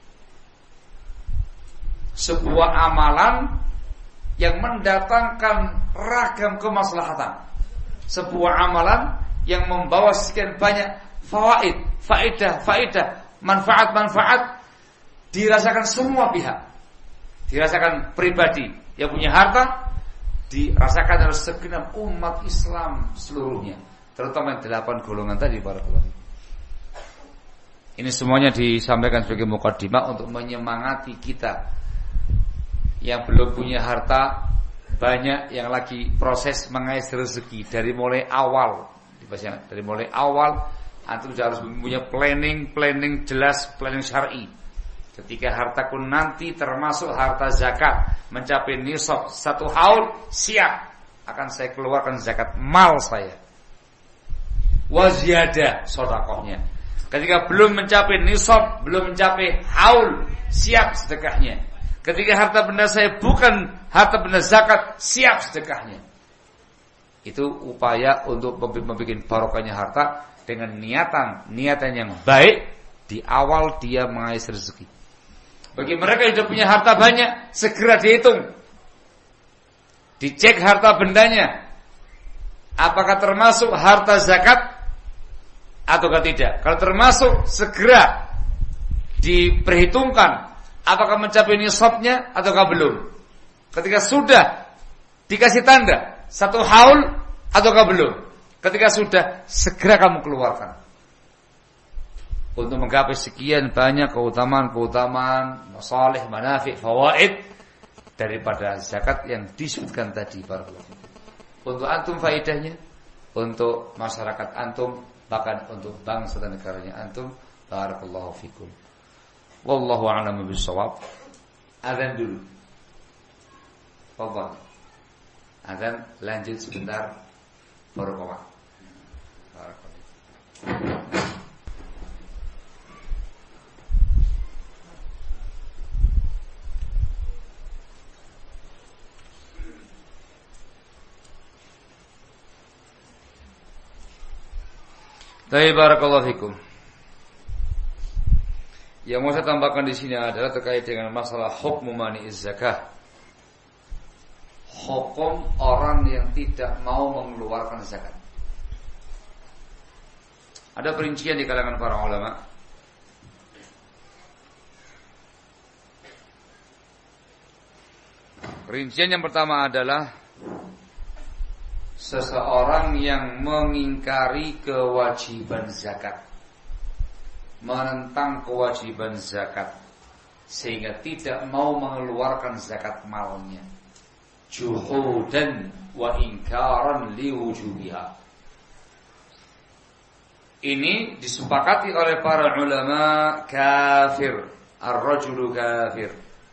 sebuah amalan yang mendatangkan ragam kemaslahatan, sebuah amalan yang membawa sekian banyak faedah, manfaat dirasakan semua pihak, dirasakan pribadi yang punya harta, dirasakan oleh segenap umat Islam seluruhnya, terutama 8 golongan tadi para ulama. Ini semuanya disampaikan sebagai mukaddimah untuk menyemangati kita yang belum punya harta, banyak yang lagi proses mengais rezeki dari mulai awal. Dari mulai awal antum harus punya planning jelas, planning syar'i. Ketika hartaku nanti termasuk harta zakat mencapai nisab 1 haul, siap akan saya keluarkan zakat mal saya. Wa ziyadah sedekahnya. Ketika belum mencapai nisab, belum mencapai haul, siap sedekahnya. Ketika harta benda saya bukan harta benda zakat, siap sedekahnya. Itu upaya untuk membuat barokahnya harta dengan niatan yang baik di awal dia mengais rezeki. Bagi mereka yang sudah punya harta banyak, segera dihitung, dicek harta bendanya, apakah termasuk harta zakat ataukah tidak. Kalau termasuk, segera diperhitungkan apakah mencapai nisabnya ataukah belum. Ketika sudah, dikasih tanda 1 haul ataukah belum. Ketika sudah, segera kamu keluarkan untuk menggapai sekian banyak keutamaan, masalih, manafi', fawaid daripada zakat yang disebutkan tadi. Untuk antum faedahnya, untuk masyarakat antum, bahkan untuk bangsa dan negaranya antum. Barakallahu fikum. Wallahu a'lam bishawab. Azan dulu. Fadhal. Azan lanjut sebentar baru qoma. Barakallahu. Baik, barakallahu fikum. Yang mau saya tambahkan di sini adalah terkait dengan masalah hukum mani'iz zakah. Hukum orang yang tidak mau mengeluarkan zakat. Ada perincian di kalangan para ulama. Perincian yang pertama adalah seseorang yang mengingkari kewajiban zakat, menentang kewajiban zakat sehingga tidak mau mengeluarkan zakat malnya, juhudan wa inkaran liwujubiha. Ini disepakati oleh para ulama kafir, ar-rajulu kafir.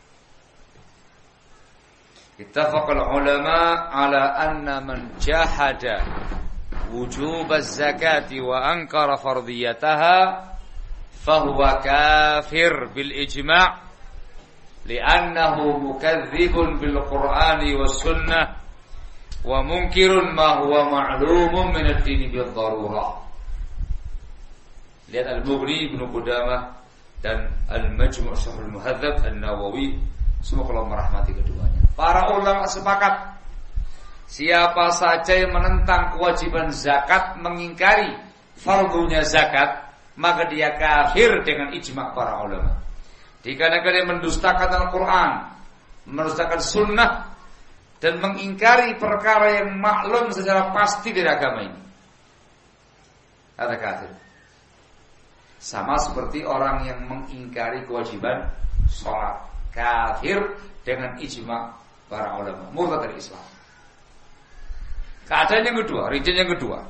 Ittafaqal ulama ala anna man jahada wujub az-zakati wa ankara fardiyataha fahuwa kafir bil ijma' li'annahu mukadzibun bil Qur'ani was sunnah wa munkirun ma huwa ma'lumun min ad-din bil darurah. Lihat Al-Mughni Ibnu Qudamah dan Al-Majmu' Syarh Al-Muhadzab An-Nawawi, semoga Allah merahmati keduanya. Para ulama sepakat, siapa saja yang menentang kewajiban zakat, mengingkari fardunya zakat, maka dia kafir dengan ijma' para ulama. Dikarenakan dia mendustakan Al-Quran, mendustakan sunnah, dan mengingkari perkara yang maklum secara pasti dari agama ini. Ada kafir. Sama seperti orang yang mengingkari kewajiban sholat, kafir dengan ijma' para ulama, murtad dari Islam. Keadaan yang kedua, rincian yang kedua,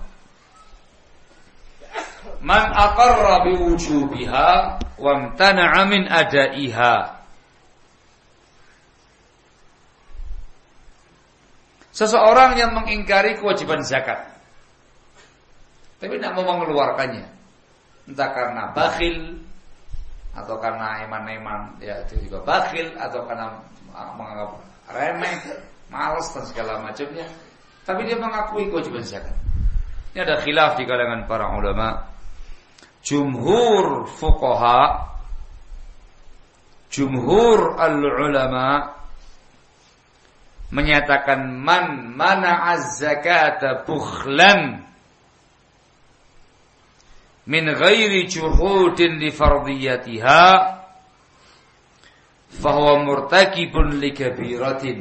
man aqarra bi wujubiha wa imtana'a min adaiha. Seseorang yang mengingkari kewajiban zakat tapi tidak mau mengeluarkannya, entah karena bakhil atau karena eman-eman, ya itu juga bakhil, atau karena menganggap remeh, malas dan segala macamnya, tapi dia mengakui kewajiban zakat. Ini ada khilaf di kalangan para ulama. Jumhur Jumhur al-ulama menyatakan man mana'a az-zakata bukhlan min ghairi juhudin li fardiyatiha fahuwa murtakibun li kabiratin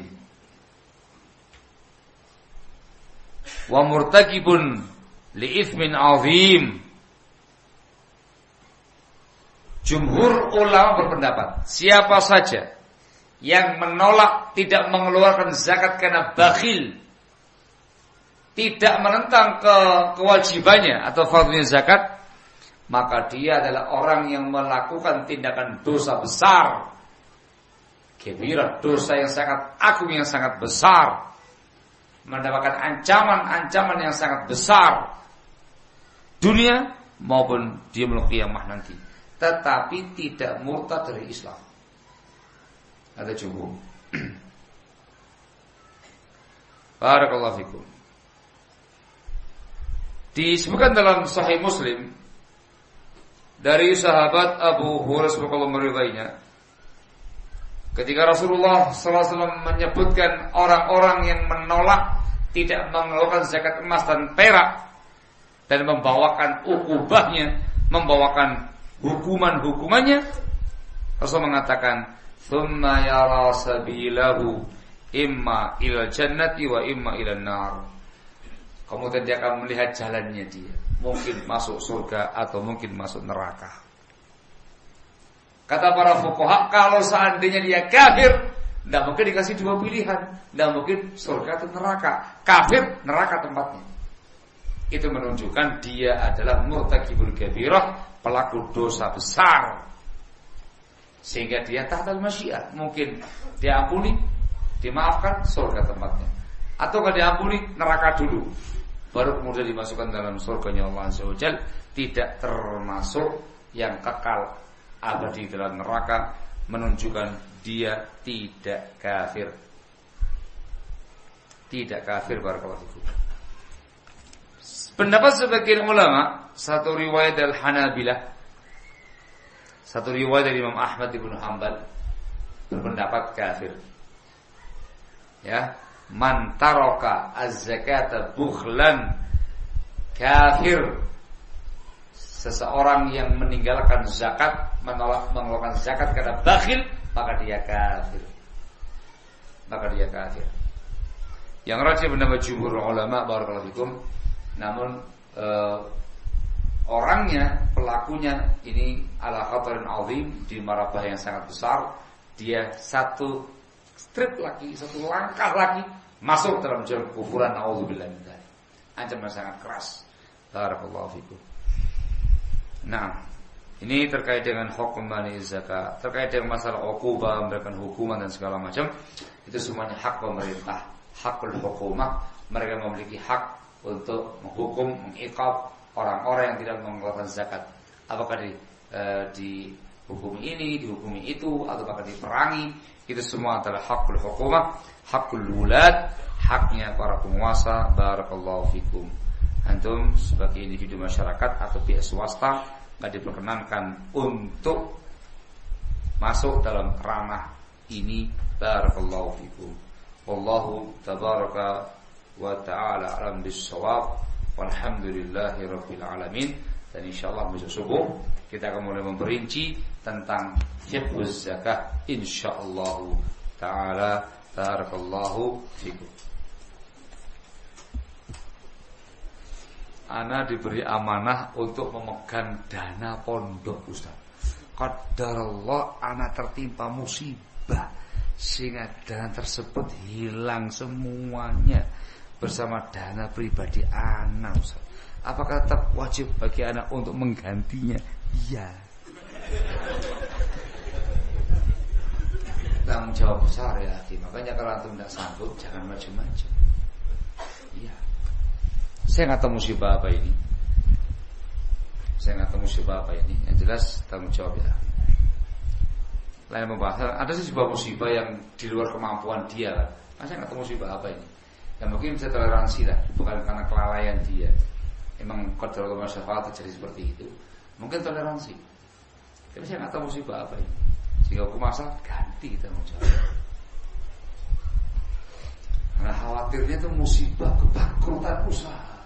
wa murtakibun li ithmin azim. Jumhur ulama berpendapat, siapa saja yang menolak tidak mengeluarkan zakat karena bakhil, tidak menentang kewajibannya atau fardhunya zakat, maka dia adalah orang yang melakukan tindakan dosa besar, kabirah, dosa yang sangat agung, yang sangat besar, mendapatkan ancaman-ancaman yang sangat besar dunia maupun di yaumul qiyamah nanti, tetapi tidak murtad dari Islam. Ada jumhur. Barakallahu fikum. Disebutkan dalam Sahih Muslim dari sahabat Abu Hurairah radhiyallahu anhu, ketika Rasulullah SAW menyebutkan orang-orang yang menolak tidak mengeluarkan zakat emas dan perak dan membawakan ukubahnya, membawakan hukuman-hukumannya, Rasul mengatakan, "Tsumma yara sabilahu imma ilal jannati wa imma ilan nar." Kemudian dia akan melihat jalannya dia, mungkin masuk surga atau mungkin masuk neraka. Kata para fuqaha, kalau seandainya dia kafir, tidak mungkin dikasih dua pilihan, tidak mungkin surga atau neraka. Kafir, neraka tempatnya. Itu menunjukkan dia adalah murtakibul kabirah, pelaku dosa besar, sehingga dia tahtal masyiah. Mungkin diampuni, dimaafkan, surga tempatnya, atau kalau diampuni, neraka dulu, baru kemudian dimasukkan dalam surganya Allah Azza wa Jalla. Tidak termasuk yang kekal abadi dalam neraka, menunjukkan dia tidak kafir. Tidak kafir, barakallahu fikum. Pendapat sebagian ulama, satu riwayat dari Hanabilah, satu riwayat dari Imam Ahmad ibn Hanbal, berpendapat kafir. Ya, man taraka az-zakata bukhlan kafir. Seseorang yang meninggalkan zakat, menolak mengeluarkan zakat karena bakhil, maka dia kafir. Maka dia kafir. Yang rajih pendapat jumhur ulama, barakallahu fikum. Namun orangnya, pelakunya ini ala khatarin azim, di marabah yang sangat besar. Dia satu strip lagi, satu langkah lagi masuk dalam jalan kufuran, naudzubillah min dzalik. Ancaman sangat keras. Barakallahu fikum. Nah, ini terkait dengan hukum mani zakat, terkait dengan masalah uqubah, memberikan hukuman dan segala macam. Itu semuanya hak pemerintah, hakul hukumah. Mereka memiliki hak untuk menghukum, mengiqab orang-orang yang tidak mengeluarkan zakat. Apakah dihukumi ini, dihukumi itu, atau apakah diperangi. Itu semua adalah hakul hukumah, hakul wulad, haknya para penguasa. Barakallahu fikum. Antum sebagai individu masyarakat atau pihak swasta tidak diperkenankan untuk masuk dalam ranah ini. Barakallahu fikum. Wallahu tabaraka wa ta'ala alam bis-shawab, walhamdulillahi rabbil alamin. Dan insyaallah besok subuh kita akan mulai memperinci tentang fiqhuz zakah insyaallah ta'ala. Barakallahu fikum. Ana diberi amanah untuk memegang dana pondok, Ustaz. Qadarallah, ana tertimpa musibah sehingga dana tersebut hilang semuanya bersama dana pribadi ana, Ustaz. Apakah tetap wajib bagi anak untuk menggantinya? Iya. Tanggung jawab besar ya, makanya kalau antum tidak sanggup jangan maju-maju. Iya. Saya nggak tahu musibah apa ini. Yang jelas tanggung jawab ya. Lain pembahasan. Ada sih sebuah musibah yang di luar kemampuan dia kan. Saya nggak tahu musibah apa ini. Ya mungkin bisa toleransi lah, bukan karena kelalaian dia. Emang qadarul masyarakat terjadi seperti itu. Mungkin toleransi. Tapi saya nggak tahu musibah apa ini. Ketika hukum asal ganti kita mau jawab. Karena khawatirnya itu musibah kebangkrutan usaha.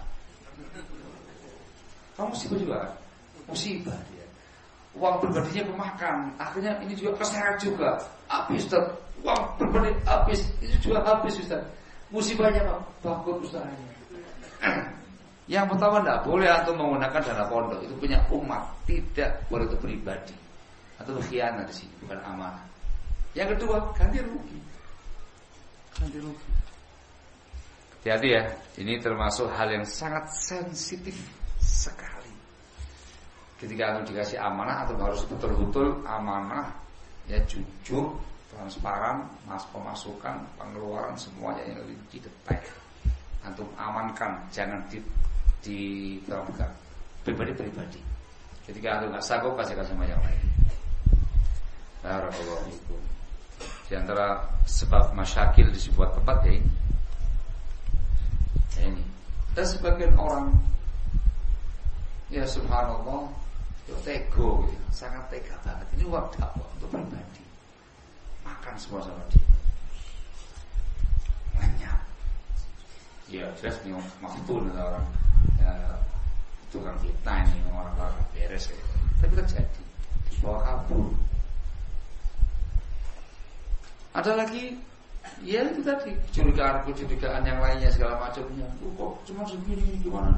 Kamu musibah juga kan? Musibah dia. Uang pribadinya kemakan, akhirnya ini juga keseret juga. Habis Ustaz, uang pribadi habis, itu juga habis Ustaz. Musibahnya Pak, bangkrut usahanya. Yang pertama tidak boleh antum menggunakan dana pondok, itu punya umat, tidak boleh itu pribadi. Atau khianat di sini, bukan amanah. Yang kedua, ganti rugi. Ganti rugi. Hati-hati ya, ini termasuk hal yang sangat sensitif sekali. Ketika antum dikasih amanah, antum harus betul-betul amanah, ya jujur, transparan, mas pemasukan, pengeluaran semuanya yang lebih detail. Antum amankan, jangan dipegang pribadi-pribadi. Ketika antum nggak sanggup, kasihkan sama yang lain. Barakallahu fikum. Di antara sebab masyakil di sebuah tempat ya ini. Ya ini. Dan sebagian orang, ya subhanallah, itu tego, gitu. Sangat tega banget. Ini uang dakwah untuk pribadi. Makan semua sama dia. Lenyap. Ya jelas nih maftun orang ya, tukang fitnah ini orang-orang beres ya. Tapi terjadi dibawa kabur. Ada lagi ya itu tadi kecurigaan yang lainnya segala macamnya. Kok cuma segini gimana.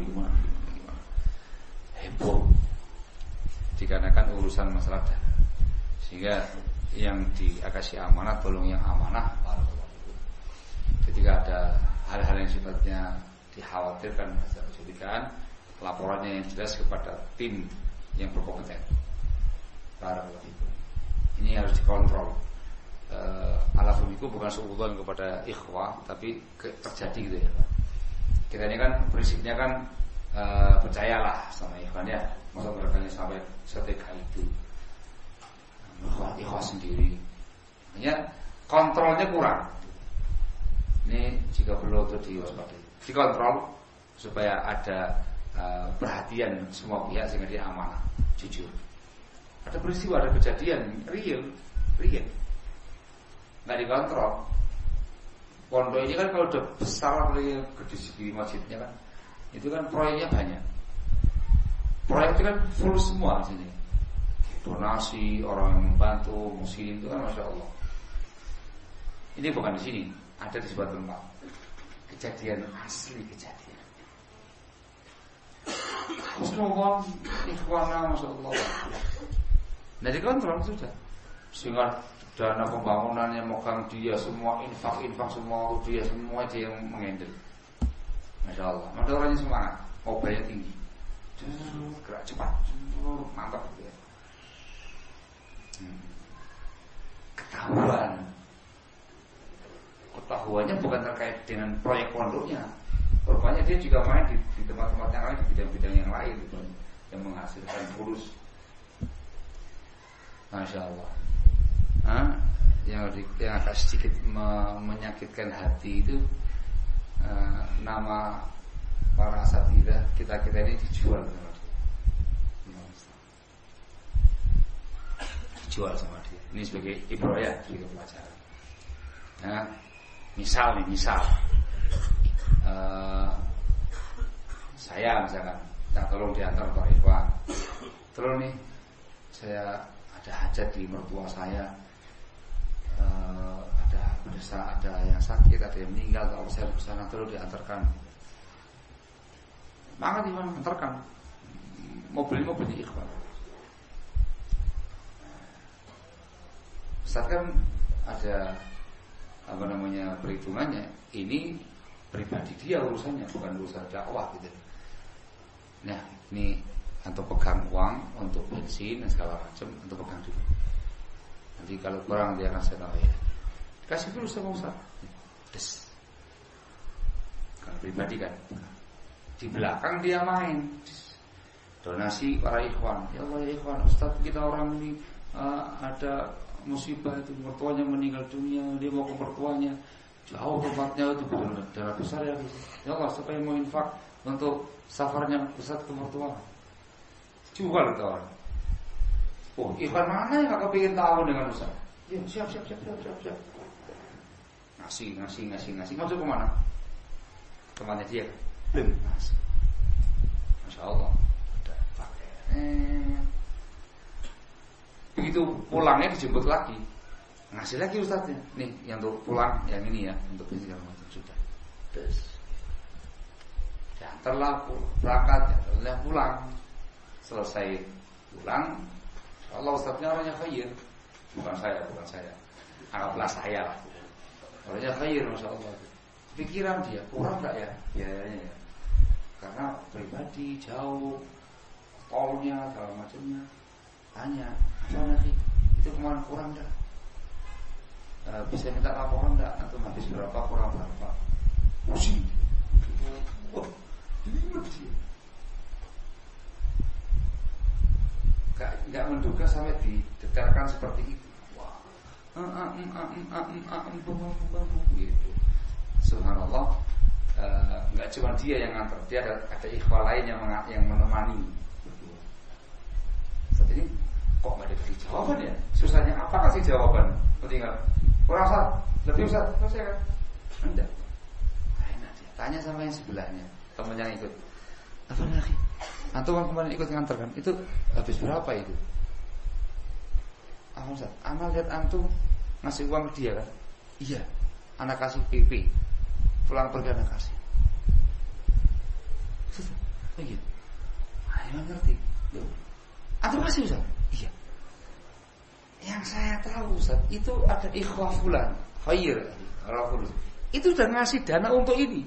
Heboh. Dikarenakan urusan masalah dana. Sehingga yang dikasih amanah tolong yang amanah. Ketika ada hal-hal yang sifatnya dikhawatirkan masalah kecurigaan, laporannya yang jelas kepada tim yang berkompeten. Barakallahu fikum. Ini harus dikontrol. Alafumiku bukan suudzon kepada ikhwah, tapi terjadi gitu ya. Kita ini kan prinsipnya kan percayalah sama ikhwan ya. Masa mereka sampai setegah itu ikhwah sendiri. Hanya kontrolnya kurang. Ini jika perlu untuk diwaspadai, dikontrol supaya ada perhatian semua pihak sehingga dia amanah, jujur. Ada peristiwa, ada kejadian real, nggak dikontrol. Pondok ini kan kalau udah besar, apalagi gede segi masjidnya kan, itu kan proyeknya banyak. Proyek itu kan full semua di sini. Donasi, orang yang membantu, muslim itu kan masya Allah. Ini bukan di sini. Ada di sebuah tempat. Kejadian asli kejadian. Muslimah ikhwana masyaallah. Nah dikontrol sudah. Sehingga dana pembangunannya megang dia, semua infak semua dia, semua dia yang mengendal. Masya Allah. Ada orangnya semangat, mobilnya tinggi, gerak cepat, mantap gitu ya. Ketahuannya bukan terkait dengan proyek pondoknya. Rupanya dia juga main di tempat-tempat yang lain, di bidang-bidang yang lain gitu, yang menghasilkan fulus. Masya Allah. Yang agak sedikit menyakitkan hati itu nama para asatidzah kita ini dijual sama dia. Ini sebagai ibroh ya, sebagai pelajaran. Nah, misal saya misalkan tolong diantar Pak Irwan. Tolong nih, saya ada hajat di mertua saya, ada yang sakit, ada yang meninggal, kalau saya harus kesana, tolong diantarkan. Maka Iwan antarkan mobilnya ikhwan. Ustaz kan ada perhitungannya. Ini pribadi dia urusannya, bukan urusan dakwah gitu. Nah, ini untuk pegang uang untuk bensin dan segala macam, untuk pegang dulu. Nanti kalau kurang dia akan saya tambahin. Kasih dulu sama Ustaz. Des. Kalau pribadi kan, di belakang dia main donasi para ikhwan. Ya Allah ya ikhwan, Ustaz kita orang ini ada musibah itu, mertuanya meninggal dunia, dia mau ke mertuanya jauh tempatnya itu betul dana besar ya. Ya Allah supaya mau infak untuk safarnya Ustaz ke mertua. Jual itu orang. Oh, ikhwan mana yang gak kepingin tahu dengan Ustaz? Ya, siap. Ngasih. Masuk ke mana? Temannya dia. Belum ngasih. Masya Allah. Udah pakai. Begitu pulangnya dijemput lagi. Ngasih lagi Ustaznya. Nih, yang untuk pulang, yang ini ya, untuk ini segala macam sudah. Terus diantarlah berangkat, diantarlah pulang. Selesai pulang, Allah Ustaznya orangnya khair. Bukan saya. Anggaplah saya lah. Orangnya khair, Masya Allah. Pikiran dia, kurang enggak ya? Biayanya ya. Karena pribadi, jauh, tolnya, segala macamnya. Tanya, apa nanti? Itu kemarin kurang enggak? Bisa minta laporan enggak? Atau habis berapa, kurang berapa? Pusing. Wah, ini mesti. Enggak menduga sampai didetailkan seperti itu. Wah. Gitu. Subhanallah. Enggak cuma dia yang nganter, dia ada ikhwal lain yang menemani. Saat ini kok enggak diberi jawaban ya? Susahnya apa kasih jawaban? Tinggal kurang Ustaz, lebih Ustaz, selesai kan? Enggak. Enak dia. Tanya sama yang sebelahnya, teman yang ikut. Apa lagi? Antum kemarin ikut nganter kan? Itu habis berapa itu? Ah Ustaz, anak lihat antum ngasih uang ke dia kan? Iya. Anak kasih PP. Pulang pergi anak kasih. Ustaz, begitu. Emang ngerti? Antum kasih Ustaz? Iya. Yang saya tahu Ustaz, itu ada ikhwah fulan, khair, itu sudah ngasih dana untuk ini.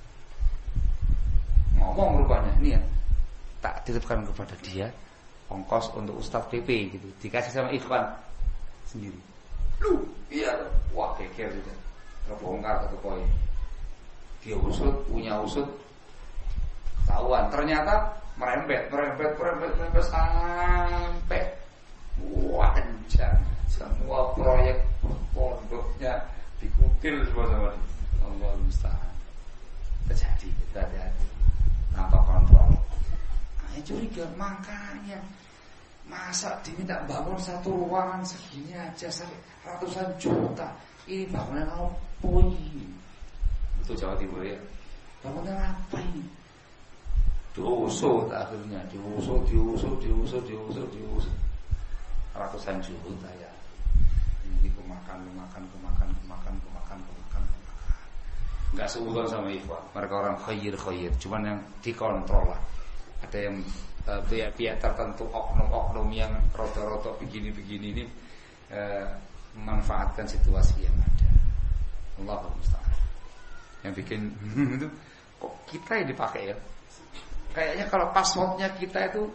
Ngomong rupanya, ini ya, tak titipkan kepada dia ongkos untuk Ustaz PP gitu, dikasih sama ikhwan sendiri. Lu, iya, wah keker gitu, terbongkar satu poin. Dia punya usut, ketahuan. Ternyata merembet sampai wajar semua proyek pondoknya dikutil semua sama dia. Allah musta'an. Terjadi, tanpa kontrol. Nah, curiga makanya masa diminta bangun satu ruangan segini aja sampai ratusan juta. Ini bangunan apa ini? Itu Jawa Timur ya. Bangunan apa ini? Diusut akhirnya, diusut. Ratusan juta ya. Ini kemakan. Enggak seudon sama ikhwan. Mereka orang khair, cuman yang dikontrol lah. Ada yang pihak-pihak tertentu, oknum-oknum yang roto-roto begini ini memanfaatkan situasi yang ada. Allahu musta'an. Yang bikin itu kok kita yang dipakai ya? Kayaknya kalau passwordnya kita itu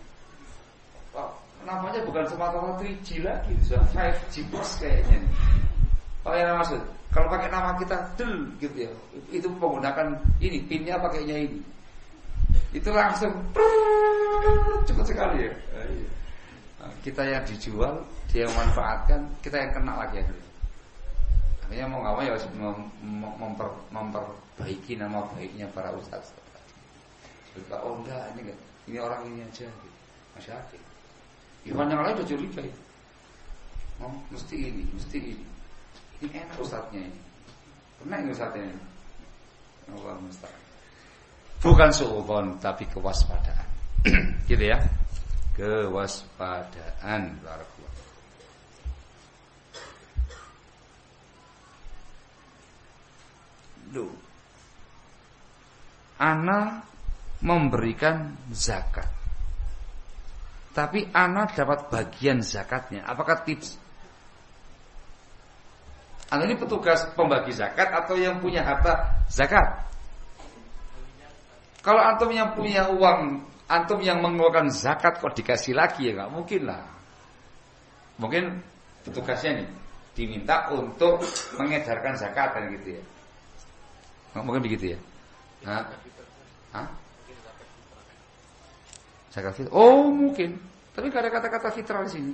namanya bukan semata-mata 3G lagi, sudah 5G plus kayaknya nih. Apa yang maksud? Kalau pakai nama kita del gitu ya, itu menggunakan ini, pinnya pakainya ini. Itu langsung cepat sekali ya. Nah, kita yang dijual, dia yang manfaatkan, kita yang kena lagi ya. Akhirnya mau nggak mau ya memperbaiki nama baiknya para ustaz. Oh enggak, ini orang ini aja gitu. Masyarakat. Ikhwan yang lain udah curiga ya. Oh, mesti ini. Ini enak ustadznya ini. Pernah ini ustadznya ini. Allah musta'an. Bukan suudzon tapi kewaspadaan. Gitu ya. Kewaspadaan. Barakallahu. Duh. Ana memberikan zakat. Tapi anak dapat bagian zakatnya. Apakah tips? Anda ini petugas pembagi zakat atau yang punya harta zakat? Kalau antum yang punya uang, antum yang mengeluarkan zakat kok dikasih lagi ya nggak mungkin lah. Mungkin petugasnya nih diminta untuk mengedarkan zakat kan gitu ya. Nggak mungkin begitu ya? Hah? Zakat fitrah. Oh mungkin, tapi gak ada kata-kata fitrah di sini.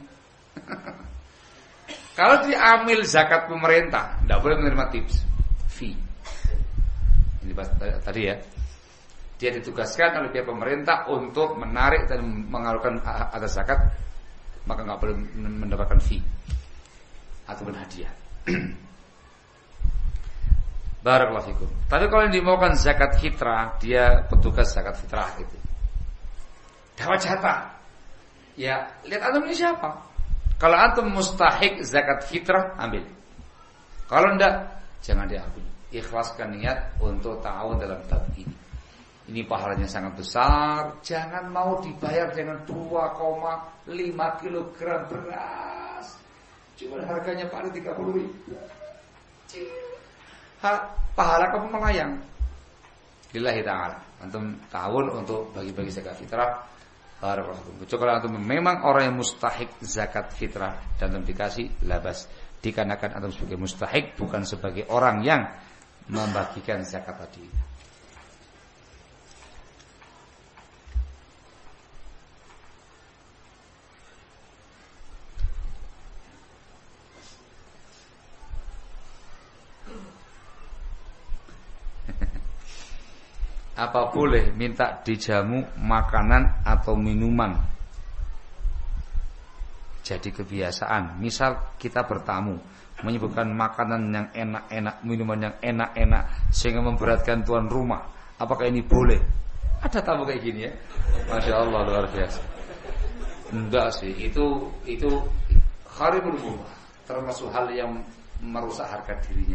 Kalau diambil zakat pemerintah, tidak boleh menerima tips fee. Ini tadi ya. Dia ditugaskan oleh pihak pemerintah untuk menarik dan mengalurkan atas zakat, maka nggak boleh mendapatkan fee ataupun hadiah. Barakallahu fikum. Tapi kalau yang dimaukan zakat fitrah, dia petugas zakat fitrah gitu. Dapat jatah. Ya, lihat antum ini siapa. Kalau antum mustahik zakat fitrah, ambil. Kalau enggak, jangan diambil. Ikhlaskan niat untuk ta'awun dalam bab ini. Ini pahalanya sangat besar. Jangan mau dibayar dengan 2,5 kilogram beras. Cuma harganya paling 30.000. Pahala kamu melayang. Lillahi ta'ala. Antum ta'awun untuk bagi-bagi zakat fitrah. Barakallahu. Kalau antum memang orang yang mustahik zakat fitrah dan antum dikasih, labas. Dikarenakan antum sebagai mustahik, bukan sebagai orang yang membagikan zakat tadi. Apa boleh minta dijamu makanan atau minuman jadi kebiasaan? Misal kita bertamu, menyebutkan makanan yang enak-enak, minuman yang enak-enak, sehingga memberatkan tuan rumah. Apakah ini boleh? Ada tamu kayak gini ya? Masya Allah, luar biasa. Enggak sih, itu kharibul rumah, termasuk hal yang merusak harga dirinya.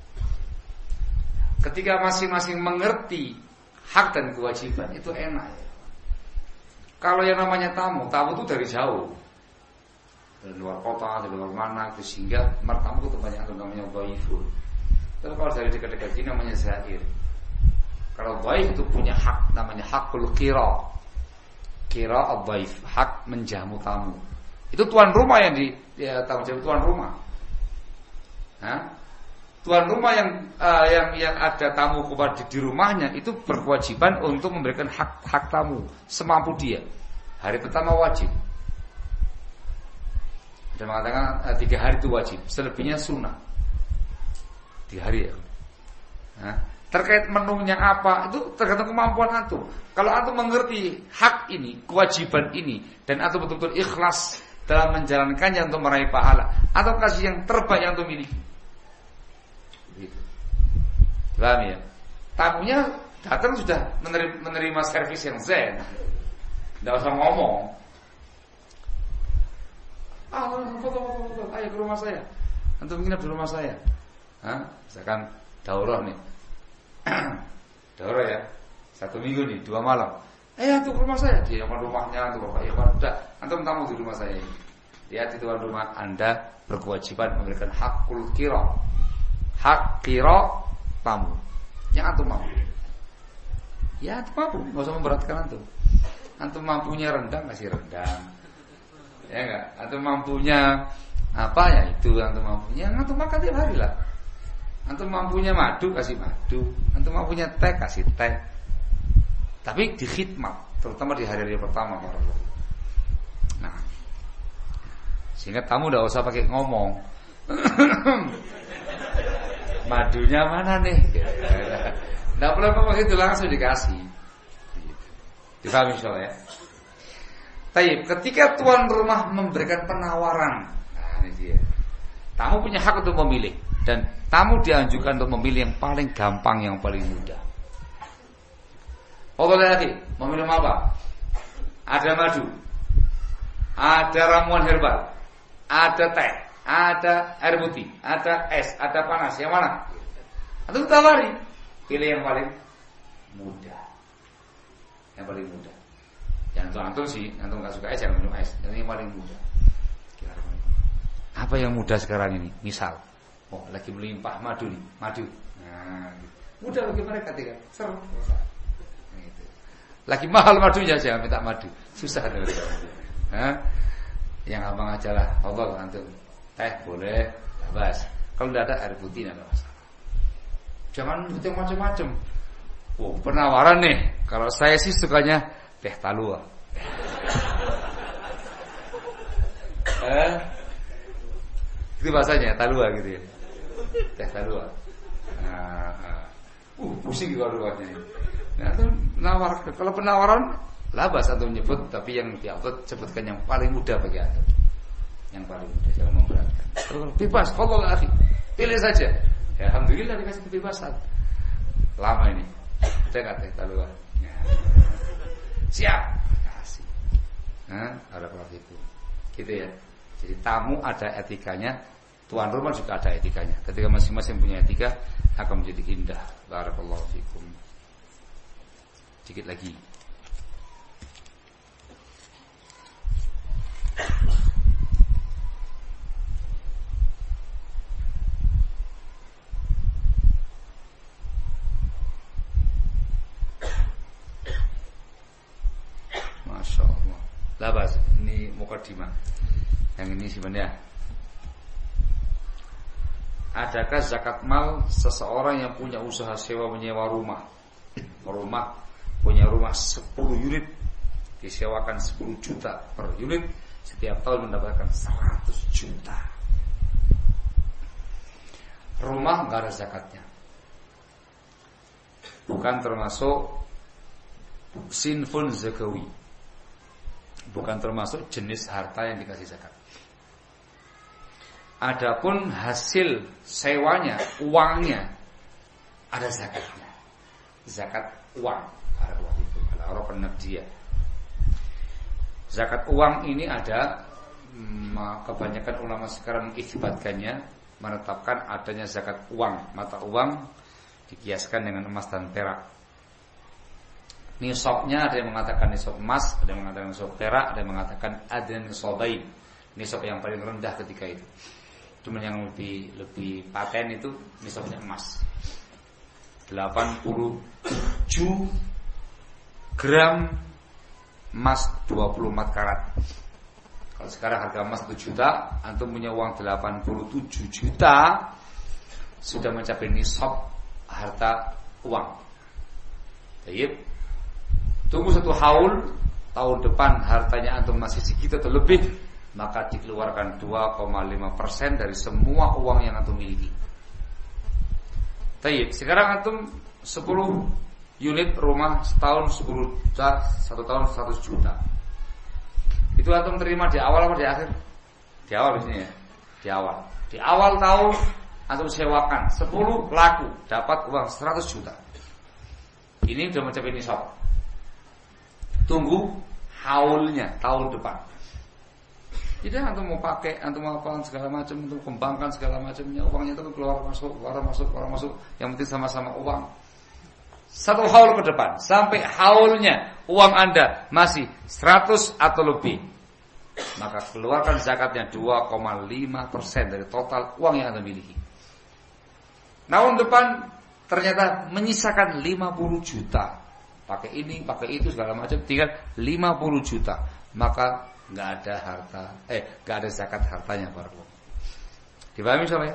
Ketika masing-masing mengerti hak dan kewajiban, itu enak ya. Kalau yang namanya tamu itu dari jauh, dari luar kota, dari luar mana, sehingga martamu itu banyak namanya dhaifun. Tapi kalau dari dekat-dekat ini namanya zair. Kalau dhaif itu punya hak, namanya hakul qira. Qira ad-dhaif, hak menjamu tamu. Itu tuan rumah yang tanggung jawab tuan rumah. Tuan rumah yang ada tamu di rumahnya itu berkewajiban untuk memberikan hak tamu semampu dia. Hari pertama wajib. Ada mengatakan 3 hari itu wajib, selebihnya sunnah. 3 hari ya. Terkait menunya apa itu tergantung kemampuan antum. Kalau antum mengerti hak ini, kewajiban ini, dan antum betul-betul ikhlas dalam menjalankannya untuk meraih pahala, atau kasih yang terbaik yang antum miliki. Paham ya? Tamunya datang sudah menerima servis yang zen. Tidak usah ngomong. Foto, ayo ke rumah saya. Antum nginep di rumah saya. Misalkan daurah nih. Daurah ya. 1 minggu nih, 2 malam. Antum ke rumah saya. Dia ke rumahnya, antum bapak Ikhwan. Udah, antum tamu di rumah saya ini. Lihat di tuan rumah Anda berkewajiban memberikan hakul qira. Hak qira tamu yang antum mampu. Ya antum mampu, nggak usah memberatkan antum. Antum mampunya rendang, kasih rendang. Ya enggak? Antum mampunya apa ya itu antum mampunya. Antum makan tiap hari lah. Antum mampunya madu, kasih madu. Antum mampunya teh, kasih teh. Tapi di khidmat, terutama di hari-hari pertama. Nah, sehingga tamu nggak usah pakai ngomong. Madunya mana nih? Tidak perlu ngomong itu, langsung dikasih. Difahami insyaallah ya. Taib, ketika tuan rumah memberikan penawaran, nah ini dia. Tamu punya hak untuk memilih, dan tamu dianjurkan untuk memilih yang paling gampang, yang paling mudah. Oh lagi, mau minum apa? Ada madu, ada ramuan herbal, ada teh, ada air putih, ada es, ada panas. Yang mana? Antum tawari. Pilih yang paling mudah. Yang paling mudah. Yang antum sih, antum enggak suka es, jangan minum es. Yang paling mudah. Apa yang mudah sekarang ini? Misal, lagi melimpah madu nih, madu. Nah, mudah bagi mereka tidak. Seru. Gitu. Lagi mahal madunya, jangan minta madu. Susah dari mereka. Yang abang aja lah. Allah antum. Teh boleh, bebas. Kalau tidak ada air putih tidak ada masalah. Jangan yang macam-macam. Penawaran nih. Kalau saya sih sukanya teh talua. Itu bahasanya talua gitu ya. Teh talua. Pusing kalau ruwetnya. Nah, itu penawaran. Kalau penawaran labas atau menyebut, tapi yang diupload sebutkan yang paling mudah bagi Anda. Yang paling mudah, jangan memberatkan. Bebas, kalau akhi, pilih saja. Ya, alhamdulillah dikasih kebebasan. Lama ini. Udah enggak keluar. Ya. Siap. Kasih. Ada kelas itu. Gitu ya. Jadi tamu ada etikanya, tuan rumah juga ada etikanya. Ketika masing-masing punya etika, akan menjadi indah. Barakallahu fikum. Sedikit lagi. Masya Allah. Labas, ini mukadimah. Yang ini sebenarnya. Adakah zakat mal seseorang yang punya usaha sewa menyewa rumah? Punya rumah 10 unit, disewakan 10 juta per unit, setiap tahun mendapatkan 100 juta. Rumah enggak ada zakatnya. Bukan termasuk sinfun zakawi. Bukan termasuk jenis harta yang dikasih zakat. Adapun hasil sewanya, uangnya, ada zakatnya. Zakat uang, al-arab an-naqdiyah. Zakat uang ini ada, kebanyakan ulama sekarang mengisbatkannya, menetapkan adanya zakat uang, mata uang dikiaskan dengan emas dan perak. Nisabnya ada yang mengatakan nisab emas, ada yang mengatakan nisab perak, ada yang mengatakan adna nisabain. Nisab yang paling rendah ketika itu. Cuman yang lebih paten itu nisabnya emas. 87 gram emas 24 karat. Kalau sekarang harga emas 1 juta, antum punya uang 87 juta, sudah mencapai nisab harta uang. Baik. Tunggu 1 haul, tahun depan hartanya antum masih segitu atau lebih, maka dikeluarkan 2,5% dari semua uang yang antum miliki. Baik, sekarang antum 10 unit rumah, setahun 10 juta, 1 tahun 100 juta. Itu antum terima di awal apa di akhir? Di awal biasanya ya. Di awal. Di awal tahun antum sewakan 10 laku, dapat uang 100 juta. Ini sudah mencapai nisab. Tunggu haulnya tahun depan. Tidak antum mau pakai, antum mau apa segala macam, untuk kembangkan segala macamnya, uangnya itu keluar masuk. Yang penting sama-sama uang. 1 haul ke depan, sampai haulnya uang Anda masih 100 atau lebih, maka keluarkan zakatnya 2,5% dari total uang yang Anda miliki. Tahun depan ternyata menyisakan 50 juta. Pakai ini, pakai itu segala macam, tinggal 50 juta. Maka enggak ada harta, enggak ada zakat hartanya, barakallahu. Dipahami sama ya?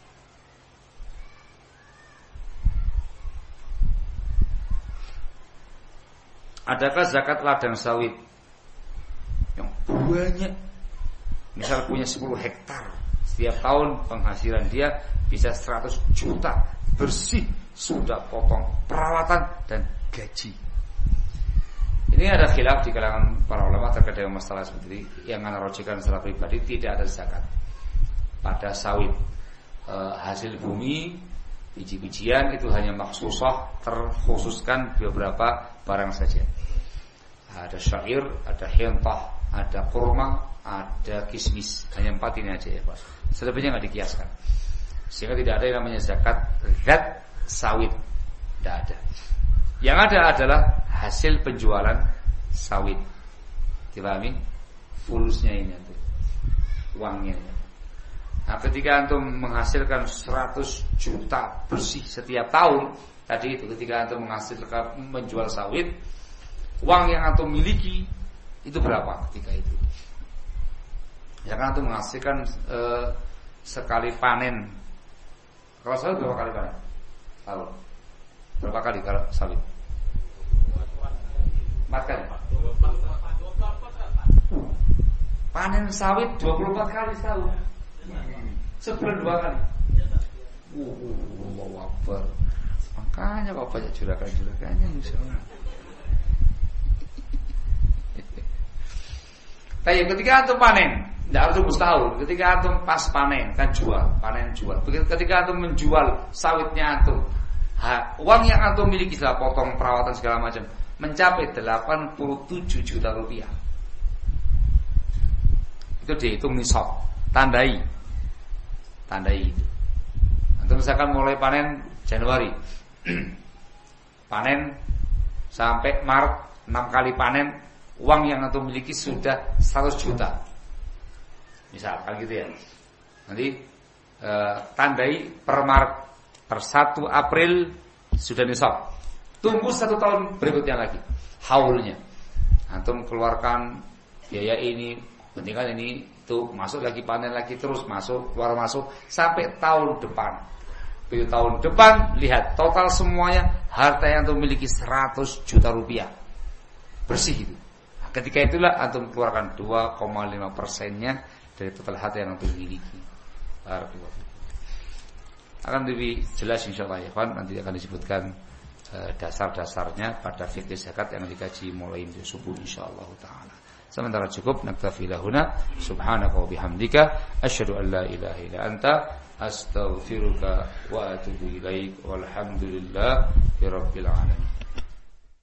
Adakah zakat ladang sawit yang banyak? Misal punya 10 hektar, setiap tahun penghasilan dia bisa 100 juta bersih, sudah potong perawatan dan gaji. Ini ada khilaf di kalangan para ulama terkait dengan masalah seperti ini. Yang ana rojikan secara pribadi, tidak ada zakat pada sawit. Hasil bumi, biji-bijian itu hanya maksusah, terkhususkan beberapa barang saja. Ada syair, ada hintah, ada kurma, ada kismis. Hanya 4 ini aja ya Pak. Selebihnya enggak dikiaskan. Sehingga tidak ada yang namanya zakat zat sawit. Tidak ada. Yang ada adalah hasil penjualan sawit. Dipahami? Fulusnya ini nanti, uangnya. Nah, ketika antum menghasilkan 100 juta bersih setiap tahun, tadi itu ketika antum menghasilkan menjual sawit, uang yang antum miliki itu berapa ketika itu? Ya kan antum menghasilkan sekali panen. Kalau sawit berapa kali panen? Tahu? Berapa kali kalau sawit? 4 kali. Panen sawit 24 kali setahun. Sebulan 2 kali. Allahu Akbar. Makanya kok banyak juragan-juragannya insyaallah. Tapi ketika antum panen, Tidak harus tunggu setahun. Ketika antum pas panen kan panen jual. Ketika antum menjual sawitnya antum, uang yang antum miliki setelah potong perawatan segala macam mencapai 87 juta rupiah. Itu dihitung nisab, tandai itu. Antum misalkan mulai panen Januari, panen sampai Maret 6 kali panen, uang yang antum miliki sudah 100 juta. Misalkan gitu ya. Nanti tandai per Maret, per 1 April sudah nisab. Tunggu 1 tahun berikutnya lagi, haulnya. Antum keluarkan biaya ini, pentingkan ini, itu masuk lagi, panen lagi, terus masuk, keluar masuk sampai tahun depan. Di tahun depan lihat total semuanya harta yang antum miliki 100 juta rupiah. Bersih itu. Ketika itulah antum keluarkan 2,5%-nya dari total harta yang antum miliki. Akan lebih jelas insyaallah ya kawan, nanti akan disebutkan dasar-dasarnya pada fikih zakat yang dikaji mulai subuh insyaallah taala. Sementara cukup naktafi lahuna subhanaka wa bihamdika asyhadu an la ilaha illa anta astaghfiruka wa atubu ilaik walhamdulillahirabbil alamin.